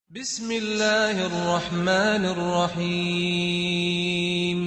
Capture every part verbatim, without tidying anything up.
بسم الله الرحمن الرحيم.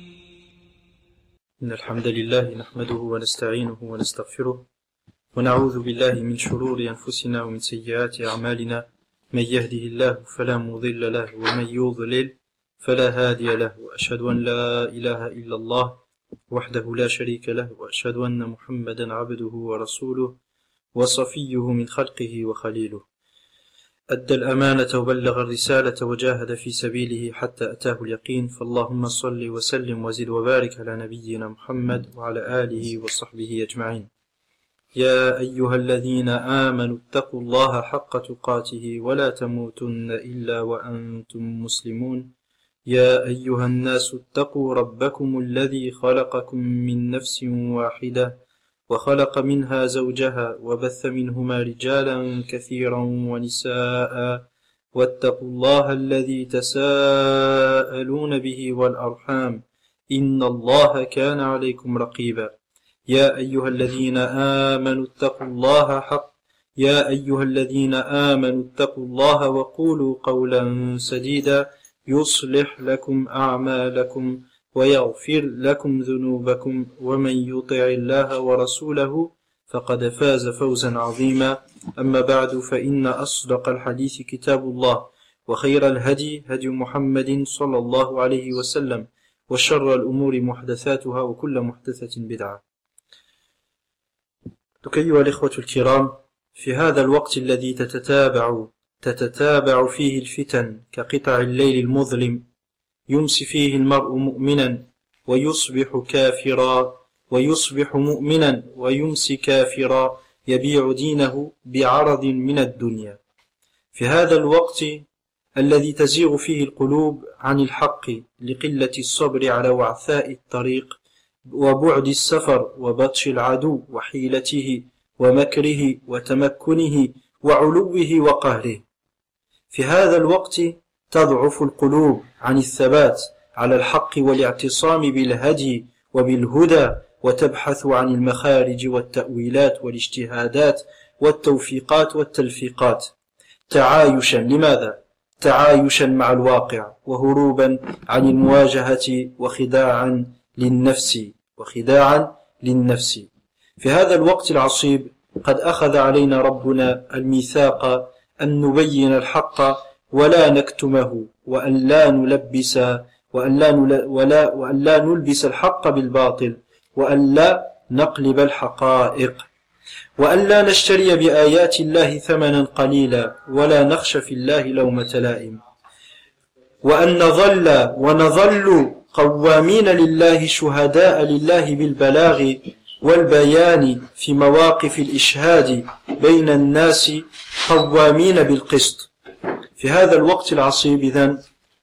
إن الحمد لله نحمده ونستعينه ونستغفره ونعوذ بالله من شرور أنفسنا ومن سيئات أعمالنا، من يهده الله فلا مضل له ومن يضلل فلا هادي له، وأشهد أن لا إله إلا الله وحده لا شريك له، وأشهد أن محمدا عبده ورسوله وصفيه من خلقه وخليله، أدى الأمانة وبلغ الرسالة وجاهد في سبيله حتى أتاه اليقين. فاللهم صل وسلم وزد وبارك على نبينا محمد وعلى آله وصحبه أجمعين. يا أيها الذين آمنوا اتقوا الله حق تقاته ولا تموتن إلا وأنتم مسلمون. يا أيها الناس اتقوا ربكم الذي خلقكم من نفس واحدة وخلق منها زوجها وبث منهما رجالا كثيرا ونساء، واتقوا الله الذي تساءلون به والأرحام إن الله كان عليكم رقيبا. يا أيها الذين آمنوا اتقوا الله حق يا أيها الذين آمنوا اتقوا الله وقولوا قولا سديدا يصلح لكم أعمالكم ويغفر لكم ذنوبكم، ومن يطع الله ورسوله فقد فاز فوزا عظيما. أما بعد، فإن أصدق الحديث كتاب الله، وخير الهدي هدي محمد صلى الله عليه وسلم، وشر الأمور محدثاتها وكل محدثة بدعة. أيها الإخوة الكرام، في هذا الوقت الذي تتتابع تتتابع فيه الفتن كقطع الليل المظلم، يمسي فيه المرء مؤمنا ويصبح كافرا، ويصبح مؤمنا ويمسي كافرا، يبيع دينه بعرض من الدنيا. في هذا الوقت الذي تزيغ فيه القلوب عن الحق لقلة الصبر على وعثاء الطريق وبعد السفر وبطش العدو وحيلته ومكره وتمكنه وعلوه وقهره، في هذا الوقت تضعف القلوب عن الثبات على الحق والاعتصام بالهدي وبالهدى، وتبحث عن المخارج والتأويلات والاجتهادات والتوفيقات والتلفيقات، تعايشا لماذا؟ تعايشا مع الواقع، وهروبا عن المواجهة، وخداعا للنفس وخداعا للنفس. في هذا الوقت العصيب قد أخذ علينا ربنا الميثاق أن نبين الحق ولا نكتمه، وأن لا نلبس وأن لا, نل... ولا... وأن لا نلبس الحق بالباطل، وأن لا نقلب الحقائق، وأن لا نشتري بآيات الله ثمنا قليلا، ولا نخشى في الله لومة لائم، وأن نظل ونظل قوامين لله شهداء لله بالبلاغ والبيان في مواقف الإشهاد بين الناس قوامين بالقسط. في هذا الوقت العصيب إذن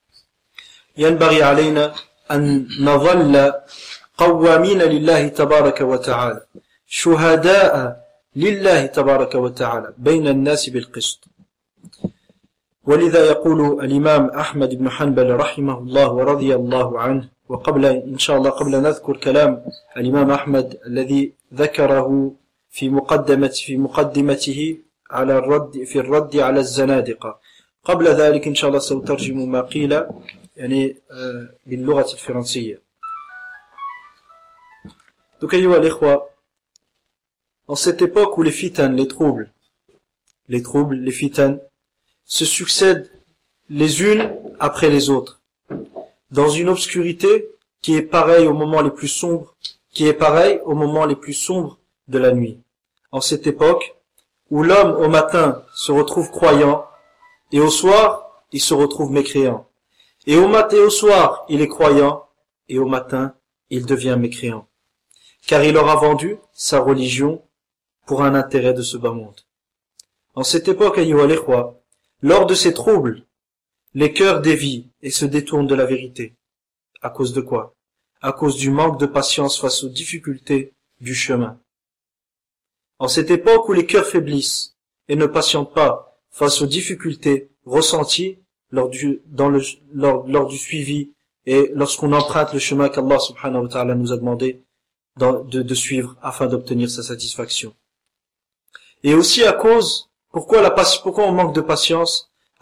ينبغي علينا أن نظل قوامين لله تبارك وتعالى، شهداء لله تبارك وتعالى بين الناس بالقسط. ولذا يقول الإمام أحمد بن حنبل رحمه الله ورضي الله عنه، وقبل إن شاء الله قبل نذكر كلام الإمام أحمد الذي ذكره في مقدمة في مقدمته على الرد في الرد على الزنادقة، قبل ذلك إن شاء الله سأترجم ما قيل يعني باللغة الفرنسية. Donc, أيها الإخوة, en cette époque où les fitan, les troubles, les troubles, les fitan, se succèdent les unes après les autres, dans une obscurité qui est pareille au moment les plus sombres, qui est pareille au moment les plus sombres de la nuit. En cette époque où l'homme au matin se retrouve croyant, et au soir, il se retrouve mécréant. Et au matin et au soir, il est croyant, et au matin, il devient mécréant. Car il aura vendu sa religion pour un intérêt de ce bas monde. En cette époque, ayyuha al-ikhwa, lors de ces troubles, les cœurs dévient et se détournent de la vérité. À cause de quoi? À cause du manque de patience face aux difficultés du chemin. En cette époque où les cœurs faiblissent et ne patientent pas face aux difficultés ressenties lors du, dans le, lors, lors du suivi et lorsqu'on emprunte le chemin qu'Allah subhanahu wa ta'ala nous a demandé de, de, de suivre afin d'obtenir sa satisfaction. Et aussi à cause, pourquoi, la, pourquoi on manque de patience?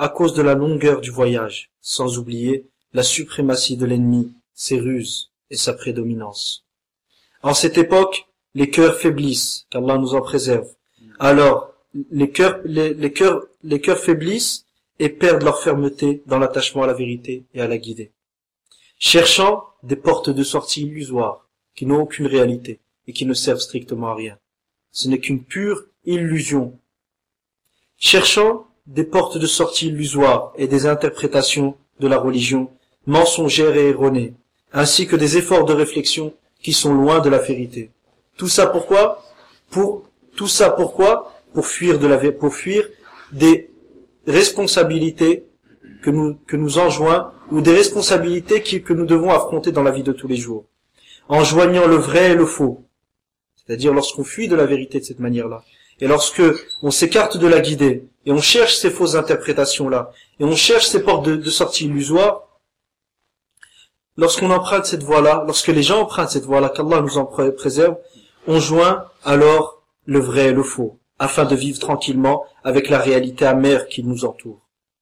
à cause de la longueur du voyage, sans oublier la suprématie de l'ennemi, ses ruses et sa prédominance. En cette époque, les cœurs faiblissent, qu'Allah nous en préserve. Alors, les cœurs, les, les cœurs, les cœurs faiblissent et perdent leur fermeté dans l'attachement à la vérité et à la guider. Cherchant des portes de sortie illusoires, qui n'ont aucune réalité et qui ne servent strictement à rien. Ce n'est qu'une pure illusion. Cherchant des portes de sortie illusoires et des interprétations de la religion mensongères et erronées, ainsi que des efforts de réflexion qui sont loin de la vérité. Tout ça pourquoi? Pour, tout ça pourquoi? Pour fuir de la, pour fuir des responsabilités que nous, que nous enjoint, ou des responsabilités qui, que nous devons affronter dans la vie de tous les jours. En joignant le vrai et le faux. C'est-à-dire lorsqu'on fuit de la vérité de cette manière-là. Et lorsque on s'écarte de la guidée, et on cherche ces fausses interprétations-là, et on cherche ces portes de, de sortie illusoires, lorsqu'on emprunte cette voie-là, lorsque les gens empruntent cette voie-là, qu'Allah nous en préserve, on joint alors le vrai et le faux, afin de vivre tranquillement avec la réalité amère qui nous entoure.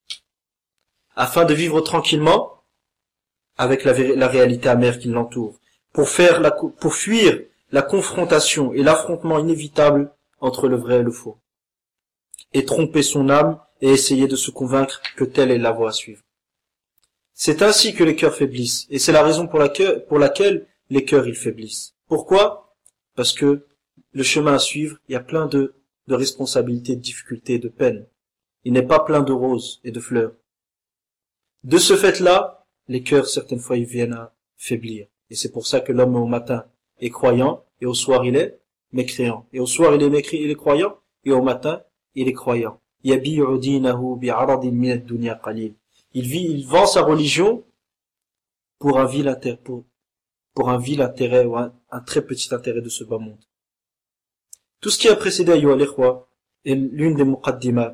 Afin de vivre tranquillement avec la, la réalité amère qui l'entoure, pour faire la, pour fuir la confrontation et l'affrontement inévitable entre le vrai et le faux, et tromper son âme et essayer de se convaincre que telle est la voie à suivre. C'est ainsi que les cœurs faiblissent, et c'est la raison pour laquelle, pour laquelle les cœurs ils faiblissent. Pourquoi? Parce que le chemin à suivre, il y a plein de, de responsabilités, de difficultés, de peines. Il n'est pas plein de roses et de fleurs. De ce fait-là, les cœurs, certaines fois, ils viennent à faiblir. Et c'est pour ça que l'homme au matin est croyant, et au soir il est mécréant. Et au soir il est mécréant, il est croyant, et au matin il est croyant. Yabi'u dinahu bi'aradin min ad-dunya qalil. Il vit, il vend sa religion pour un vil intérêt, pour, pour un vil intérêt ou un, un très petit intérêt de ce bas monde. Tout ce qui a précédé Ayyuha al-Ikhwa est l'une des muqaddimah,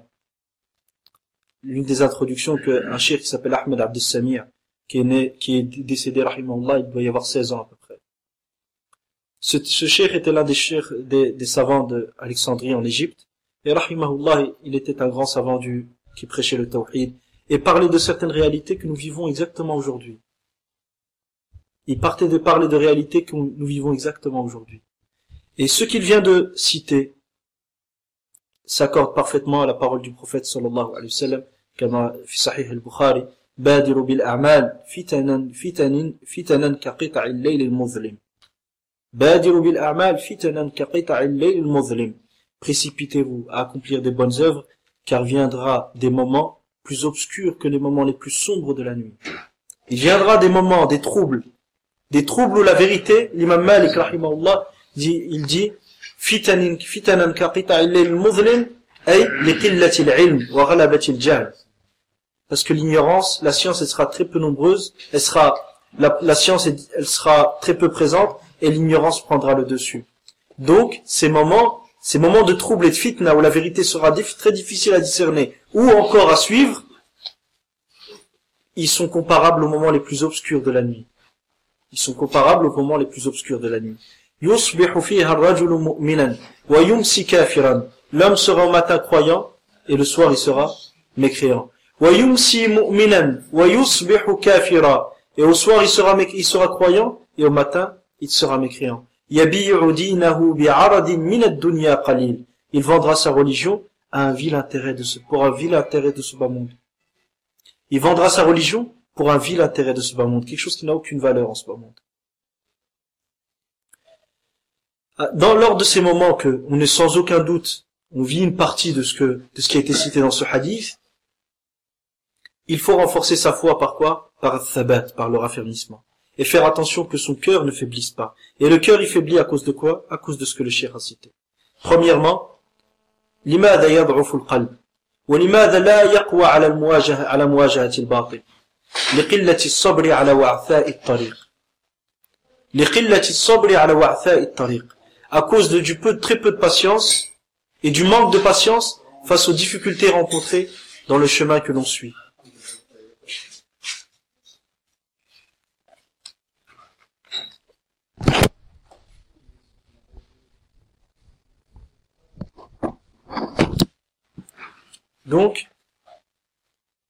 l'une des introductions qu'un cheikh qui s'appelle Ahmed Abd al-Sami', qui est né, qui est décédé, rahimahullah, il doit y avoir seize ans à peu près. Ce, ce cheikh était l'un des cheikhs, des, des savants d'Alexandrie en Égypte, et rahimahullah, il était un grand savant du, qui prêchait le tawhid, et parlait de certaines réalités que nous vivons exactement aujourd'hui. Il partait de parler de réalités que nous vivons exactement aujourd'hui. Et ce qu'il vient de citer s'accorde parfaitement à la parole du prophète sallallahu alayhi wa sallam, comme fi sahih al-Bukhari, badiru bil a'mal fitanan fitanin fitanan ka qita'il layl al-muzlim. Badiru bil a'mal fitanan ka qita'il layl al-muzlim. Précipitez-vous à accomplir des bonnes œuvres, car viendra des moments plus obscurs que les moments les plus sombres de la nuit. Il viendra des moments, des troubles, des troubles où la vérité, l'imam Malik rahimahullah dit, il dit fitanan fitanan ka qita'il layl al-muzlim ay li qillati al-ilm wa ghalabati al-jahl. Parce que l'ignorance, la science, elle sera très peu nombreuse, elle sera, la, la science, elle sera très peu présente, et l'ignorance prendra le dessus. Donc, ces moments, ces moments de trouble et de fitna, où la vérité sera très difficile à discerner, ou encore à suivre, ils sont comparables aux moments les plus obscurs de la nuit. Ils sont comparables aux moments les plus obscurs de la nuit. Yusbihu fiha ar-rajulu mu'minan, wa yumsi kafiran. L'homme sera au matin croyant, et le soir il sera mécréant. وَيُمْسِي مُؤْمِنًا وَيُصْبِحُ كَافِرًا. Et au soir, il sera, il sera croyant, et au matin, il sera mécréant. يَبِيعُ دِينَهُ بِعَرَضٍ مِنَ الدُّنْيَا قَلِيلٍ. Il vendra sa religion à un vil intérêt de ce, pour un vil intérêt de ce bas monde. Il vendra sa religion pour un vil intérêt de ce bas monde. Quelque chose qui n'a aucune valeur en ce bas monde. Dans, lors de ces moments que, on est sans aucun doute, on vit une partie de ce que, de ce qui a été cité dans ce hadith, il faut renforcer sa foi par quoi? Par thabat, par le raffermissement. Et faire attention que son cœur ne faiblisse pas. Et le cœur, il faiblit à cause de quoi? À cause de ce que le cheikh a cité. Premièrement, لماذا يضعف القلب ولماذا لا يقوى على المواجهة على مواجهة الباطل لقلة الصبر على وعثاء الطريق لقلة الصبر على وعثاء الطريق. À cause de, du peu, très peu de patience et du manque de patience face aux difficultés rencontrées dans le chemin que l'on suit. Donc,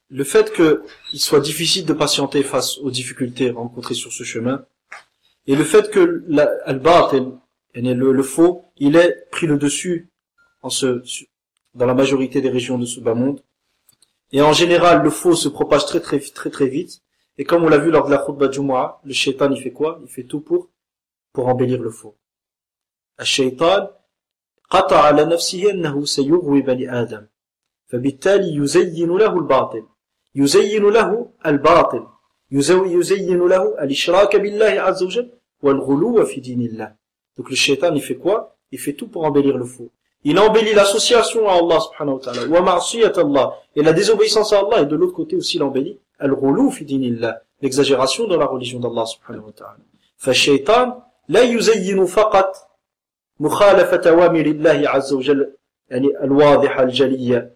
le fait qu'il soit difficile de patienter face aux difficultés rencontrées sur ce chemin, et le fait que la, al-batil, le, le faux, il ait pris le dessus en ce, dans la majorité des régions de ce bas monde. Et en général, le faux se propage très très très très vite. Et comme on l'a vu lors de la khutbah Jumu'ah, le shaitan il fait quoi? Il fait tout pour pour embellir le faux. الشيطان قطع على نفسه أنه سيغوي بني آدم فبالتالي يزين له الباطل يزين له الباطل يزين له الإشراك بالله عز وجل والغلو في دين الله. Donc le shaitan il fait quoi? Il fait tout pour embellir le faux. Il embellit l'association à Allah subhanahu wa ta'ala wa ma'siyat Allah et la désobéissance à Allah, et de l'autre côté aussi il embellit al-ghulu fi dinillah, l'exagération dans la religion d'Allah subhanahu wa ta'ala. فالشيطان لا يزين فقط مخالفة أوامر الله عز وجل يعني الواضحة الجلية.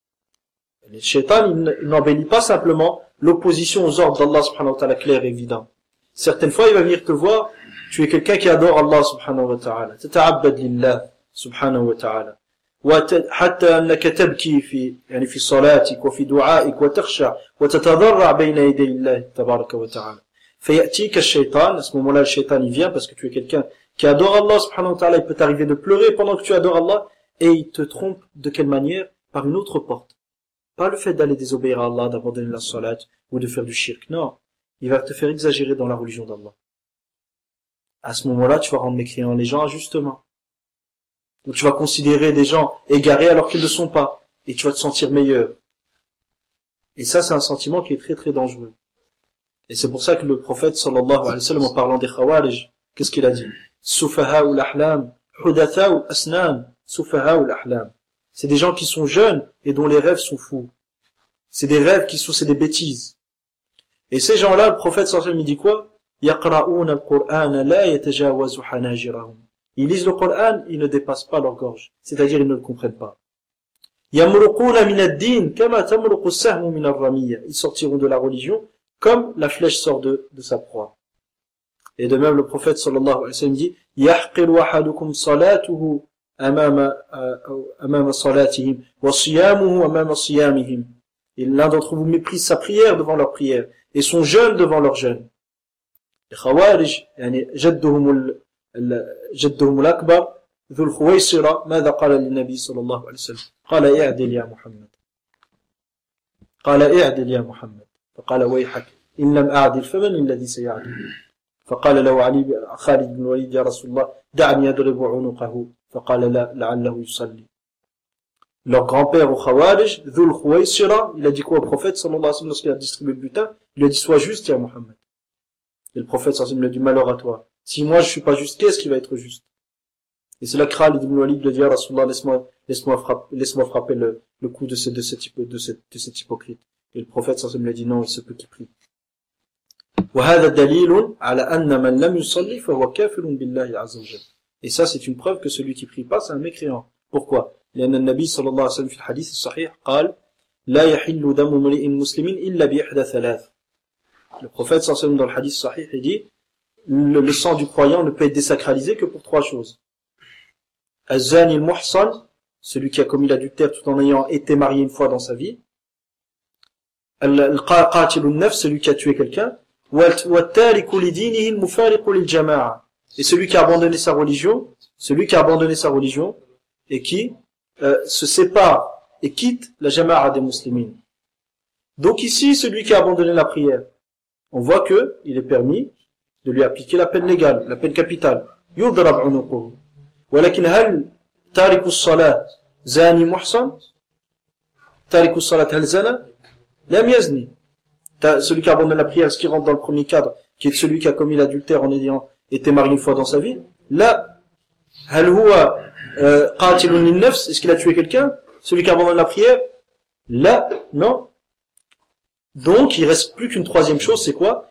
Le shaitan il n'embellit pas simplement l'opposition aux ordres d'Allah subhanahu wa ta'ala clair et évident. Certaines fois il va venir te voir, tu es quelqu'un qui adore Allah subhanahu wa ta'ala, تتعبد لله سبحانه وتعالى وحتى أنك تبكي في يعني في صلاتك وفي دعائك وتخشع وتتضرع بين يدي الله تبارك وتعالى. فيأتيك الشيطان, à ce moment-là le shaitan il vient parce que tu es quelqu'un qui adore Allah subhanahu wa ta'ala, il peut t'arriver de pleurer pendant que tu adores Allah, et il te trompe de quelle manière? Par une autre porte. Pas le fait d'aller désobéir à Allah, d'abandonner la salat ou de faire du shirk, non. Il va te faire exagérer dans la religion d'Allah. À ce moment-là, tu vas rendre mécréants les gens injustement. Donc tu vas considérer des gens égarés alors qu'ils ne le sont pas, et tu vas te sentir meilleur. Et ça, c'est un sentiment qui est très très dangereux. Et c'est pour ça que le prophète sallallahu alayhi wa sallam, en parlant des khawarij, qu'est-ce qu'il a dit? Sufaha'u l'ahlam, hudatha'u asnam, sufaha'u l'ahlam. C'est des gens qui sont jeunes et dont les rêves sont fous. C'est des rêves qui sont, c'est des bêtises. Et ces gens-là, le prophète sallallahu alayhi wa sallam, il dit quoi? Yaqra'una al-Qur'ana la yatajawazu hanajirahum. Ils lisent le Coran, ils ne dépassent pas leur gorge. C'est-à-dire, ils ne le comprennent pas. Yamruquna min ad-din kama tamruqu as-sahmu min ar-ramiyya. Ils sortiront de la religion comme la flèche sort de, de sa proie. Et de même, le prophète sallallahu alayhi wa sallam dit, yahqiru ahadukum salatuhu amama, amama salatihim, wa siyamuhu amama siyamihim. Et l'un d'entre vous méprise sa prière devant leur prière, et son jeûne devant leur jeûne. Les khawarij, yani, jadduhum جدهم الأكبر ذو الخويصرة ماذا قال للنبي صلى الله عليه وسلم؟ قال اعدل يا محمد قال اعدل يا محمد فقال ويحك إن لم أعدل فمن الذي سيعدل؟ فقال له علي خالد بن الوليد يا رسول الله دعني أضرب عنقه فقال لا لعله يصلي. Leur grand-père au Khawarij, Dhul Khuwaysira, il a dit quoi au prophète sallallahu alayhi wa sallam lorsqu'il a distribué le butin? Il a dit sois juste ya Muhammad. Et le prophète sallallahu alayhi wa sallam lui a dit malheur à toi. Si moi je suis pas juste, qu'est-ce qui va être juste? Et c'est là que Khalid ibn Walid lui dit à Rasulullah, laisse-moi, laisse-moi frapper, laisse-moi frapper le, le coup de ce, de ce type, de ce, de cet hypocrite. Et le prophète sallallahu alayhi wa sallam lui a dit non, il se peut qu'il prie. وهذا دليل على أن من لم يصلي فهو كافر بالله عز وجل. Et ça c'est une preuve que celui qui prie pas c'est un mécréant. Pourquoi? لأن النبي صلى الله عليه وسلم في الحديث الصحيح قال لا يحل دم امرئ مسلم إلا بإحدى ثلاث. Le prophète sallallahu alayhi wa sallam dans le hadith sahih il dit Le, le sang du croyant ne peut être désacralisé que pour trois choses. Az-zani al-muhsan, celui qui a commis l'adultère tout en ayant été marié une fois dans sa vie. Al-qatil al-nafs, celui qui a tué quelqu'un. Wa-tariku li-dinihi al-mufariqu lil-jama'a. Et celui qui a abandonné sa religion, celui qui a abandonné sa religion et qui euh, se sépare et quitte la jama'a des musulmans. Donc ici, celui qui a abandonné la prière, on voit que il est permis de lui appliquer la peine légale, la peine capitale. يضرب عنقه. ولكن هل تارك الصلاة زاني محصن؟ تارك الصلاة هل زنى؟ لم يزني. Celui qui abandonne la prière, est-ce qu'il rentre dans le premier cadre, qui est celui qui a commis l'adultère en ayant été marié une fois dans sa vie? Là, هل هو قاتل للنفس? Est-ce qu'il a tué quelqu'un? Celui qui abandonne la prière? Là, non. Donc, il reste plus qu'une troisième chose, c'est quoi?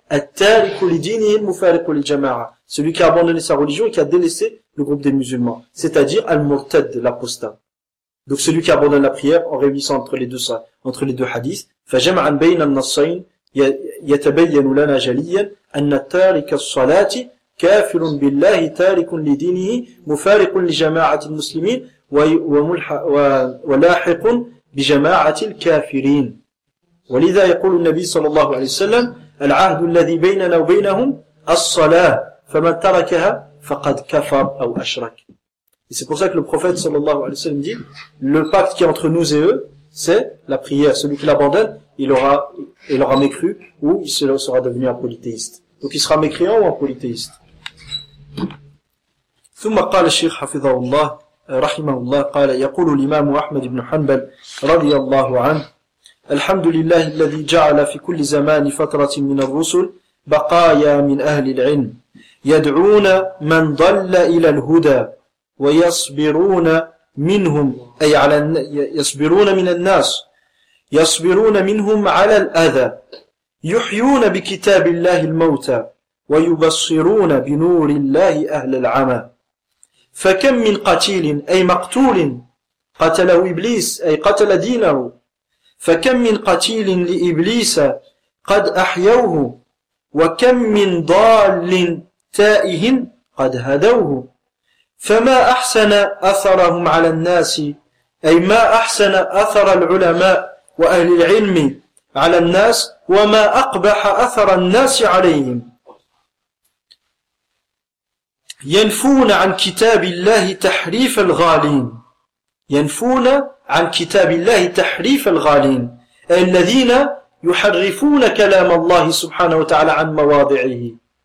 Celui qui a abandonné sa religion et qui a délaissé le groupe des musulmans. C'est-à-dire, al-murtad, l'apostat. Donc, celui qui abandonne la prière en réunissant entre les deux, entre les deux hadiths. فَجَمْعًا بَيْنَ النَّصَّيْنِ يَتَبَيَّنُ لَنَا جَلِيًّا أَنَّ تَارِكَ الصَّلَاةِ كَافِرٌ بِاللَّهِ تَارِكٌ لِدِينِهِ مُفَارِقٌ لِجَمَاعَةِ المسلمين وَلَاحِقٌ بِجَمَاعَةِ الكافرين. ولذا يقول النبي صلى الله عليه وسلم العهد الذي بيننا وبينهم الصلاة فمن تركها فقد كفر أو أشرك. Et c'est pour ça que le prophète sallallahu alayhi wa sallam dit le pacte qui est entre nous et eux c'est la prière. Celui qui l'abandonne il aura, il aura mécru ou il sera devenu un polythéiste. Donc il sera mécréant ou un polythéiste. ثم قال الشيخ حفظه الله رحمه الله قال يقول الإمام أحمد بن حنبل رضي الله عنه الحمد لله الذي جعل في كل زمان فترة من الرسل بقايا من أهل العلم يدعون من ضل إلى الهدى ويصبرون منهم أي على يصبرون من الناس يصبرون منهم على الأذى يحيون بكتاب الله الموتى ويبصرون بنور الله أهل العمى فكم من قتيل أي مقتول قتله إبليس أي قتل دينه فكم من قتيل لإبليس قد أحيوه وكم من ضال تائه قد هدوه فما أحسن أثرهم على الناس أي ما أحسن أثر العلماء وأهل العلم على الناس وما أقبح أثر الناس عليهم ينفون عن كتاب الله تحريف الغالين ينفون عن كتاب الله تحريف الغالين أي الذين يحرفون كلام الله سبحانه وتعالى عن مواضعه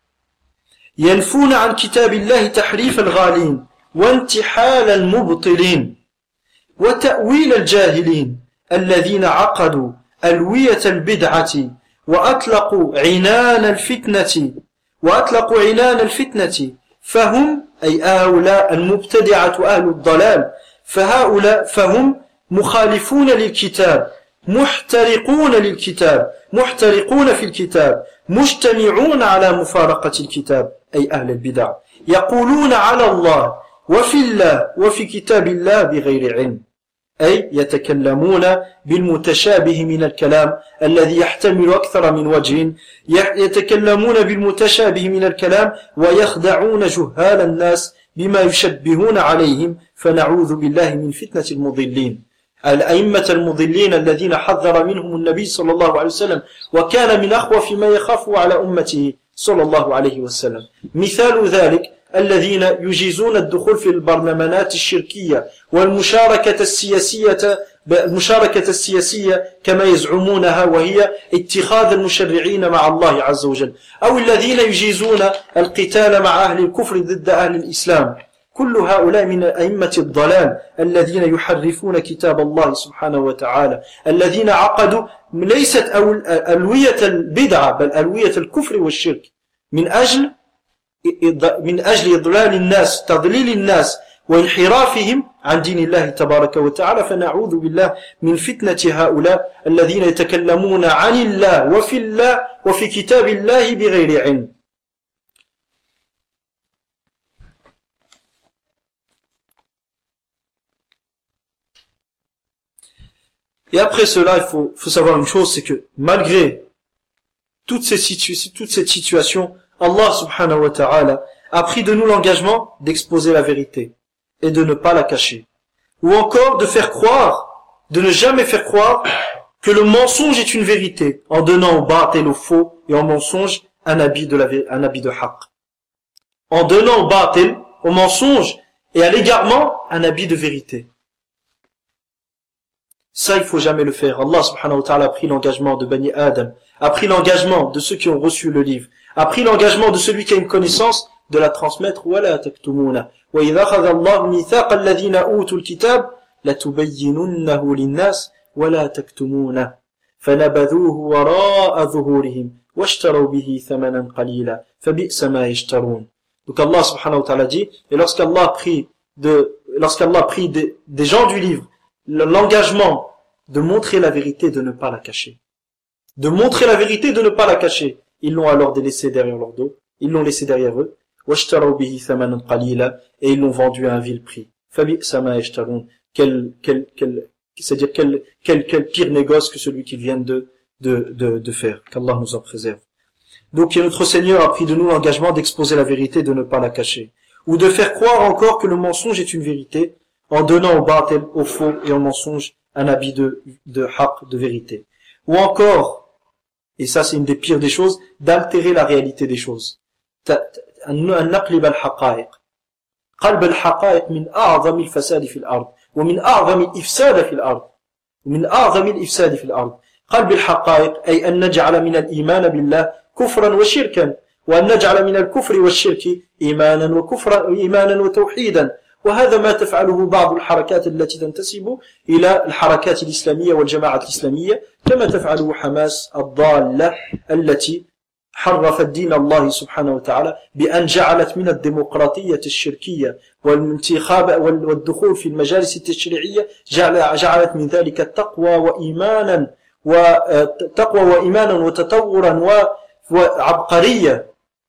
ينفون عن كتاب الله تحريف الغالين وانتحال المبطلين وتأويل الجاهلين الذين عقدوا ألوية البدعة وأطلقوا عنان الفتنة وأطلقوا عنان الفتنة فهم أي هؤلاء المبتدعة أهل الضلال فهؤلاء فهم مخالفون للكتاب محترقون للكتاب محترقون في الكتاب مجتمعون على مفارقة الكتاب أي أهل البدع يقولون على الله وفي الله وفي كتاب الله بغير علم أي يتكلمون بالمتشابه من الكلام الذي يحتمل أكثر من وجه يتكلمون بالمتشابه من الكلام ويخدعون جهال الناس بما يشبهون عليهم فنعوذ بالله من فتنة المضلين الأئمة المضلين الذين حذر منهم النبي صلى الله عليه وسلم وكان من أخوف ما يخاف على أمته صلى الله عليه وسلم مثال ذلك الذين يجيزون الدخول في البرلمانات الشركية والمشاركة السياسية المشاركة السياسية كما يزعمونها وهي اتخاذ المشرعين مع الله عز وجل أو الذين يجيزون القتال مع أهل الكفر ضد أهل الإسلام كل هؤلاء من أئمة الضلال الذين يحرفون كتاب الله سبحانه وتعالى الذين عقدوا ليست ألوية البدعة بل ألوية الكفر والشرك من أجل من أجل إضلال الناس تضليل الناس وانحرافهم عن دين الله تبارك وتعالى فنعوذ بالله من فتنة هؤلاء الذين يتكلمون عن الله وفي الله وفي كتاب الله بغير علم. Et après cela, il faut, faut savoir une chose, c'est que malgré toutes ces situ- toute cette situation, Allah subhanahu wa ta'ala a pris de nous l'engagement d'exposer la vérité et de ne pas la cacher. Ou encore de faire croire, de ne jamais faire croire que le mensonge est une vérité en donnant au batil, au faux et au mensonge un habit de la un habit de haqq. En donnant au batil, au mensonge et à l'égarement un habit de vérité. Ça, il faut jamais le faire. Allah subhanahu wa ta'ala a pris l'engagement de Bani Adam, a pris l'engagement de ceux qui ont reçu le livre, a pris l'engagement de celui qui a une connaissance de la transmettre. وَلَا تَكْتُمُونَ وَإِذَا أَخَذَ اللَّهُ مِيثَاقَ الَّذِينَ أُوتُوا الْكِتَابَ لَتُبَيِّنُنَّهُ لِلنَّاسِ وَلَا تَكْتُمُونَهُ فَنَبَذُوهُ وَرَاءَ ظُهُورِهِمْ وَاشْتَرَوْا بِهِ ثَمَنًا قَلِيلًا فَبِئْسَ مَا يَشْتَرُونَ. Donc Allah subhanahu wa ta'ala dit, et lorsqu'Allah a pris de, lorsqu'Allah a pris des, des gens du livre l'engagement de montrer la vérité, de ne pas la cacher. De montrer la vérité, de ne pas la cacher. Ils l'ont alors laissé derrière leur dos. Ils l'ont laissé derrière eux. وَاشْتَرَوْا بِهِ ثَمَنًا قَلِيلًا. Et ils l'ont vendu à un vil prix. فَبِئْسَ مَا يَشْتَرُونَ. Quel, quel, quel, c'est-à-dire quel, quel, quel pire négoce que celui qu'ils viennent de, de, de, de faire. Qu'Allah nous en préserve. Donc, notre Seigneur a pris de nous l'engagement d'exposer la vérité, de ne pas la cacher. Ou de faire croire encore que le mensonge est une vérité, en donnant au batil, au faux et au mensonge un habit de, de haqq, de vérité. ou encore, et ça c'est une des pires des choses, d'altérer la réalité des choses. أن نقلب الحقائق. قلب الحقائق من أعظم الفساد في الأرض ومن أعظم الإفساد في الأرض ومن أعظم الإفساد في الأرض. قلب الحقائق أي أن نجعل من الإيمان بالله كفرا وشركا وأن نجعل من الكفر والشرك إيمانا وكفرا إيمانا وتوحيدا. وهذا ما تفعله بعض الحركات التي تنتسب إلى الحركات الإسلامية والجماعة الإسلامية كما تفعله حماس الضالة التي حرفت دين الله سبحانه وتعالى بأن جعلت من الديمقراطية الشركية والانتخاب والدخول في المجالس التشريعية جعلت من ذلك التقوى وإيمانا وتقوى وإيمانا وتطورا وعبقرية.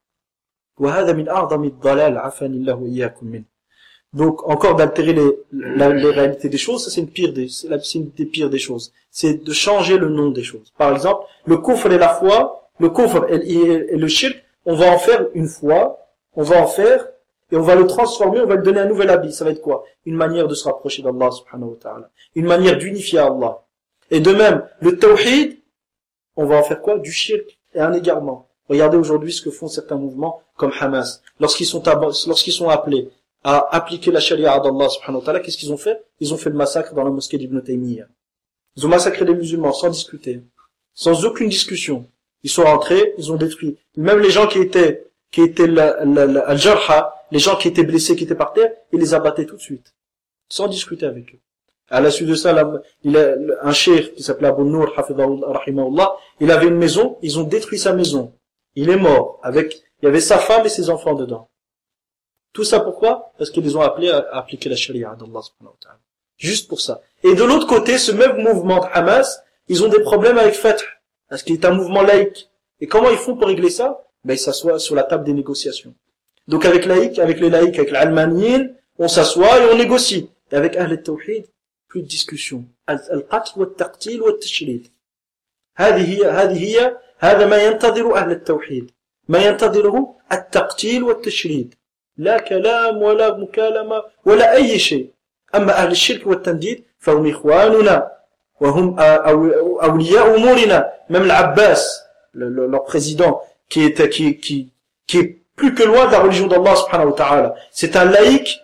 وهذا من أعظم الضلال عافاني الله وإياكم منه. Donc encore d'altérer les, la, les réalités des choses, ça c'est une pire des, c'est une des pires des choses. C'est de changer le nom des choses. Par exemple, le kufr et la foi, le kufr et, et, et le shirk, on va en faire une foi, on va en faire, et on va le transformer, on va lui donner un nouvel habit. Ça va être quoi? Une manière de se rapprocher d'Allah subhanahu wa ta'ala. Une manière d'unifier Allah. Et de même, le tawhid, on va en faire quoi? Du shirk et un égarement. Regardez aujourd'hui ce que font certains mouvements comme Hamas. Lorsqu'ils sont, lorsqu'ils sont appelés à appliquer la charia d'Allah subhanahu wa ta'ala, qu'est-ce qu'ils ont fait? Ils ont fait le massacre dans la mosquée d'Ibn Taymiyyah. Ils ont massacré les musulmans sans discuter, sans aucune discussion. Ils sont rentrés, ils ont détruit. Même les gens qui étaient, qui étaient al-jarha, les gens qui étaient blessés, qui étaient par terre, ils les abattaient tout de suite, sans discuter avec eux. À la suite de ça, là, il a, un cheikh qui s'appelait Abu Nour, rahimahullah, il avait une maison, ils ont détruit sa maison. Il est mort avec, il y avait sa femme et ses enfants dedans. Tout ça pourquoi? Parce qu'ils les ont appelés à appliquer la charia d'Allah subhanahu wa ta'ala. Juste pour ça. Et de l'autre côté, ce même mouvement de Hamas, ils ont des problèmes avec Fatah, parce qu'il est un mouvement laïque. Et comment ils font pour régler ça? Ben, ils s'assoient sur la table des négociations. Donc avec laïcs, avec les laïcs, avec l'almaniyin, on s'assoit et on négocie. Et avec Ahl al-Tawhid, plus de discussion. Al-Qatl wa al-Taqtil wa al-Tashrid. هذه هي هذه هي هذا ما ينتظر أهل التوحيد. ما ينتظره التقتيل والتشريد. لا كلام ولا مكالمة ولا أي شيء. أما أهل الشرك والتنديد فهم إخواننا وهم أولياء أمورنا. Même l'Abbas, le, le, leur président, qui est, qui, qui, qui est plus que loin de la religion d'Allah subhanahu wa ta'ala. C'est un laïc,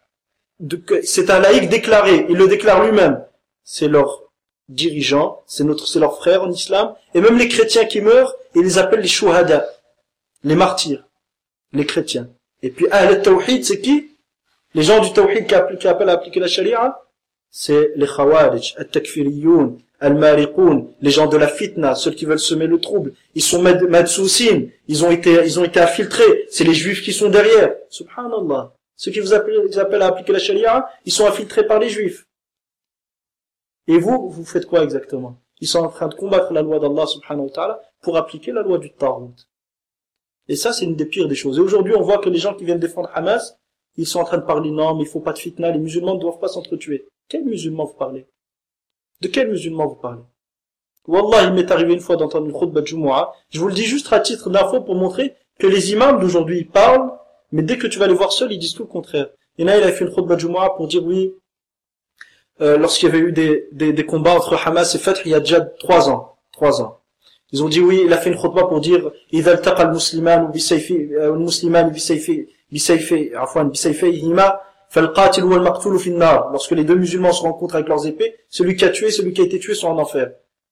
de, c'est un laïc déclaré. Il le déclare lui-même. C'est leur dirigeant, c'est notre, c'est leur frère en islam. Et même les chrétiens qui meurent, ils les appellent les shuhada, les martyrs, les chrétiens. Et puis, Ahl al-Tawhid, c'est qui? Les gens du Tawhid qui appellent, qui appellent à appliquer la charia, c'est les Khawarij, al-Takfiriyoun, al-Mariqoun, les gens de la fitna, ceux qui veulent semer le trouble. Ils sont madsoussin, ils ont été, ils ont été infiltrés. C'est les juifs qui sont derrière. Subhanallah. Ceux qui vous appellent, vous appellent à appliquer la charia, ils sont infiltrés par les juifs. Et vous, vous faites quoi exactement? Ils sont en train de combattre la loi d'Allah subhanahu wa ta'ala pour appliquer la loi du Tarout. Et ça, c'est une des pires des choses. Et aujourd'hui, on voit que les gens qui viennent défendre Hamas, ils sont en train de parler, non, mais il faut pas de fitna, les musulmans ne doivent pas s'entretuer. Quels musulmans vous parlez? De quels musulmans vous parlez? Wallah, il m'est arrivé une fois d'entendre une khutbah de Jumu'ah. Je vous le dis juste à titre d'info pour montrer que les imams d'aujourd'hui, ils parlent, mais dès que tu vas les voir seuls, ils disent tout le contraire. Il y en a, il a fait une khutbah de Jumu'ah pour dire oui, euh, lorsqu'il y avait eu des, des, des combats entre Hamas et Fatah, il y a déjà trois ans. Trois ans. Ils ont dit oui, il a fait une khutbah pour dire إذا التقى المسلمان بسيفي المسلمان بسيفي بسيفي عفوا بسيفيهما فالقاتل والمقتول في النار. Lorsque les deux musulmans se rencontrent avec leurs épées, celui qui a tué, celui qui a été tué sont en enfer.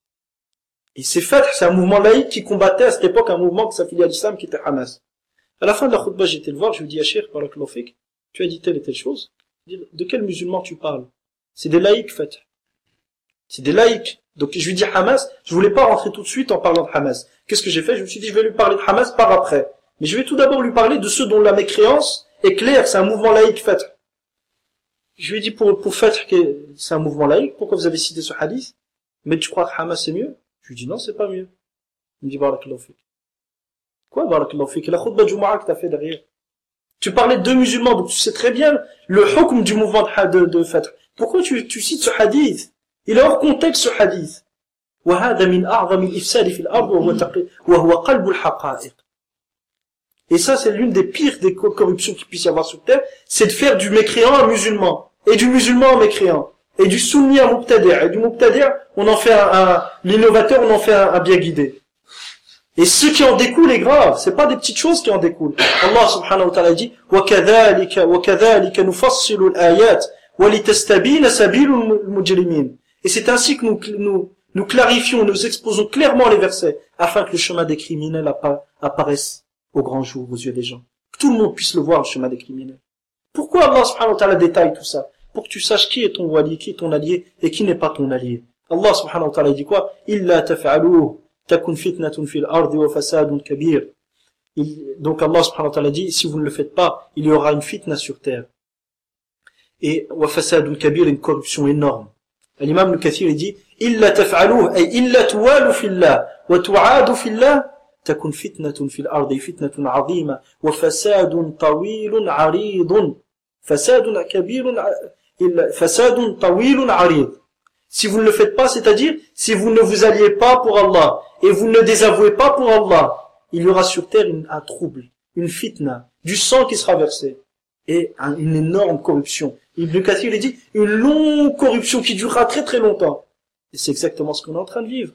Et c'est Fatah, c'est un mouvement laïque qui combattait à cette époque un mouvement qui s'affiliait à l'islam qui était Hamas. À la fin de la khutbah, j'étais le voir, je lui dis à Cheikh, barakallahu fik, tu as dit telle et telle chose. De quel musulman tu parles? C'est des laïcs, Fatah. C'est des laïcs. Donc je lui dis Hamas, je voulais pas rentrer tout de suite en parlant de Hamas. Qu'est-ce que j'ai fait? Je me suis dit je vais lui parler de Hamas par après. Mais je vais tout d'abord lui parler de ceux dont la mécréance est claire, c'est un mouvement laïque Fatah. Je lui ai dit pour, pour Fatah que c'est un mouvement laïque, pourquoi vous avez cité ce hadith? Mais tu crois que Hamas c'est mieux? Je lui dis non, c'est pas mieux. Il me dit barakallahu fik. Quoi barakallahu fik? La khutbah Jumu'ah que t'as fait derrière. Tu parlais de deux musulmans, donc tu sais très bien le hukm du mouvement de, de, de Fatah. Pourquoi tu, tu cites ce hadith? Il est hors contexte ce hadith. وهذا من أعظم الإفساد في الأرض وهو قلب الحقائق. Et ça, c'est l'une des pires des corruptions qu'il puisse y avoir sur terre, c'est de faire du mécréant un musulman, et du musulman un mécréant. Et du sunni à mubtadi'. Et du mubtadi', on en fait un, un l'innovateur, on en fait un, un bien guidé. Et ce qui en découle est grave. C'est pas des petites choses qui en découlent. Allah subhanahu wa ta'ala dit, وَكَذَلِكَ وَكَذَلِكَ نُفَصِّلُ الْآيَاتِ وَلِتَسْتَبِينَ سَبِيلُ الْمُجْرِمِينَ. Et c'est ainsi que nous, nous, nous clarifions, nous exposons clairement les versets, afin que le chemin des criminels apparaisse au grand jour aux yeux des gens. Que tout le monde puisse le voir, le chemin des criminels. Pourquoi Allah subhanahu wa ta'ala détaille tout ça? Pour que tu saches qui est ton wali, qui est ton allié, et qui n'est pas ton allié. Allah subhanahu wa ta'ala dit quoi? إِلَّا تَفْعَلُوهُ تَكُنْ فِتْنَةٌ فِي الْأَرْضِ وَفَسَادٌ كَبِيرٌ. Donc Allah subhanahu wa ta'ala dit, si vous ne le faites pas, il y aura une fitna sur terre. Et وَفَسَادٌ كَبِيرٌ, une corruption énorme. L'imam Ibn Kathir il dit, إِلَّا تَفْعَلُوهُ أي إِلَّا تُوَالُوا فِي اللَّهِ وَتُعَادُوا فِي اللَّهِ تَكُنْ فِتْنَةٌ فِي الْأَرْضِ فِتْنَةٌ عَظِيمَةٌ وَفَسَادٌ طَوِيلٌ عَرِيضٌ فَسَادٌ كَبِيرٌ فَسَادٌ طَوِيلٌ عَرِيضٌ. Si vous ne le faites pas, c'est-à-dire, si vous ne vous alliez pas pour Allah, et vous ne désavouez pas pour Allah, il y aura sur terre une, un trouble, une fitna, du sang qui sera versé, et un, une énorme corruption. Ibn Kathir il dit, une longue corruption qui durera très très longtemps. Et c'est exactement ce qu'on est en train de vivre.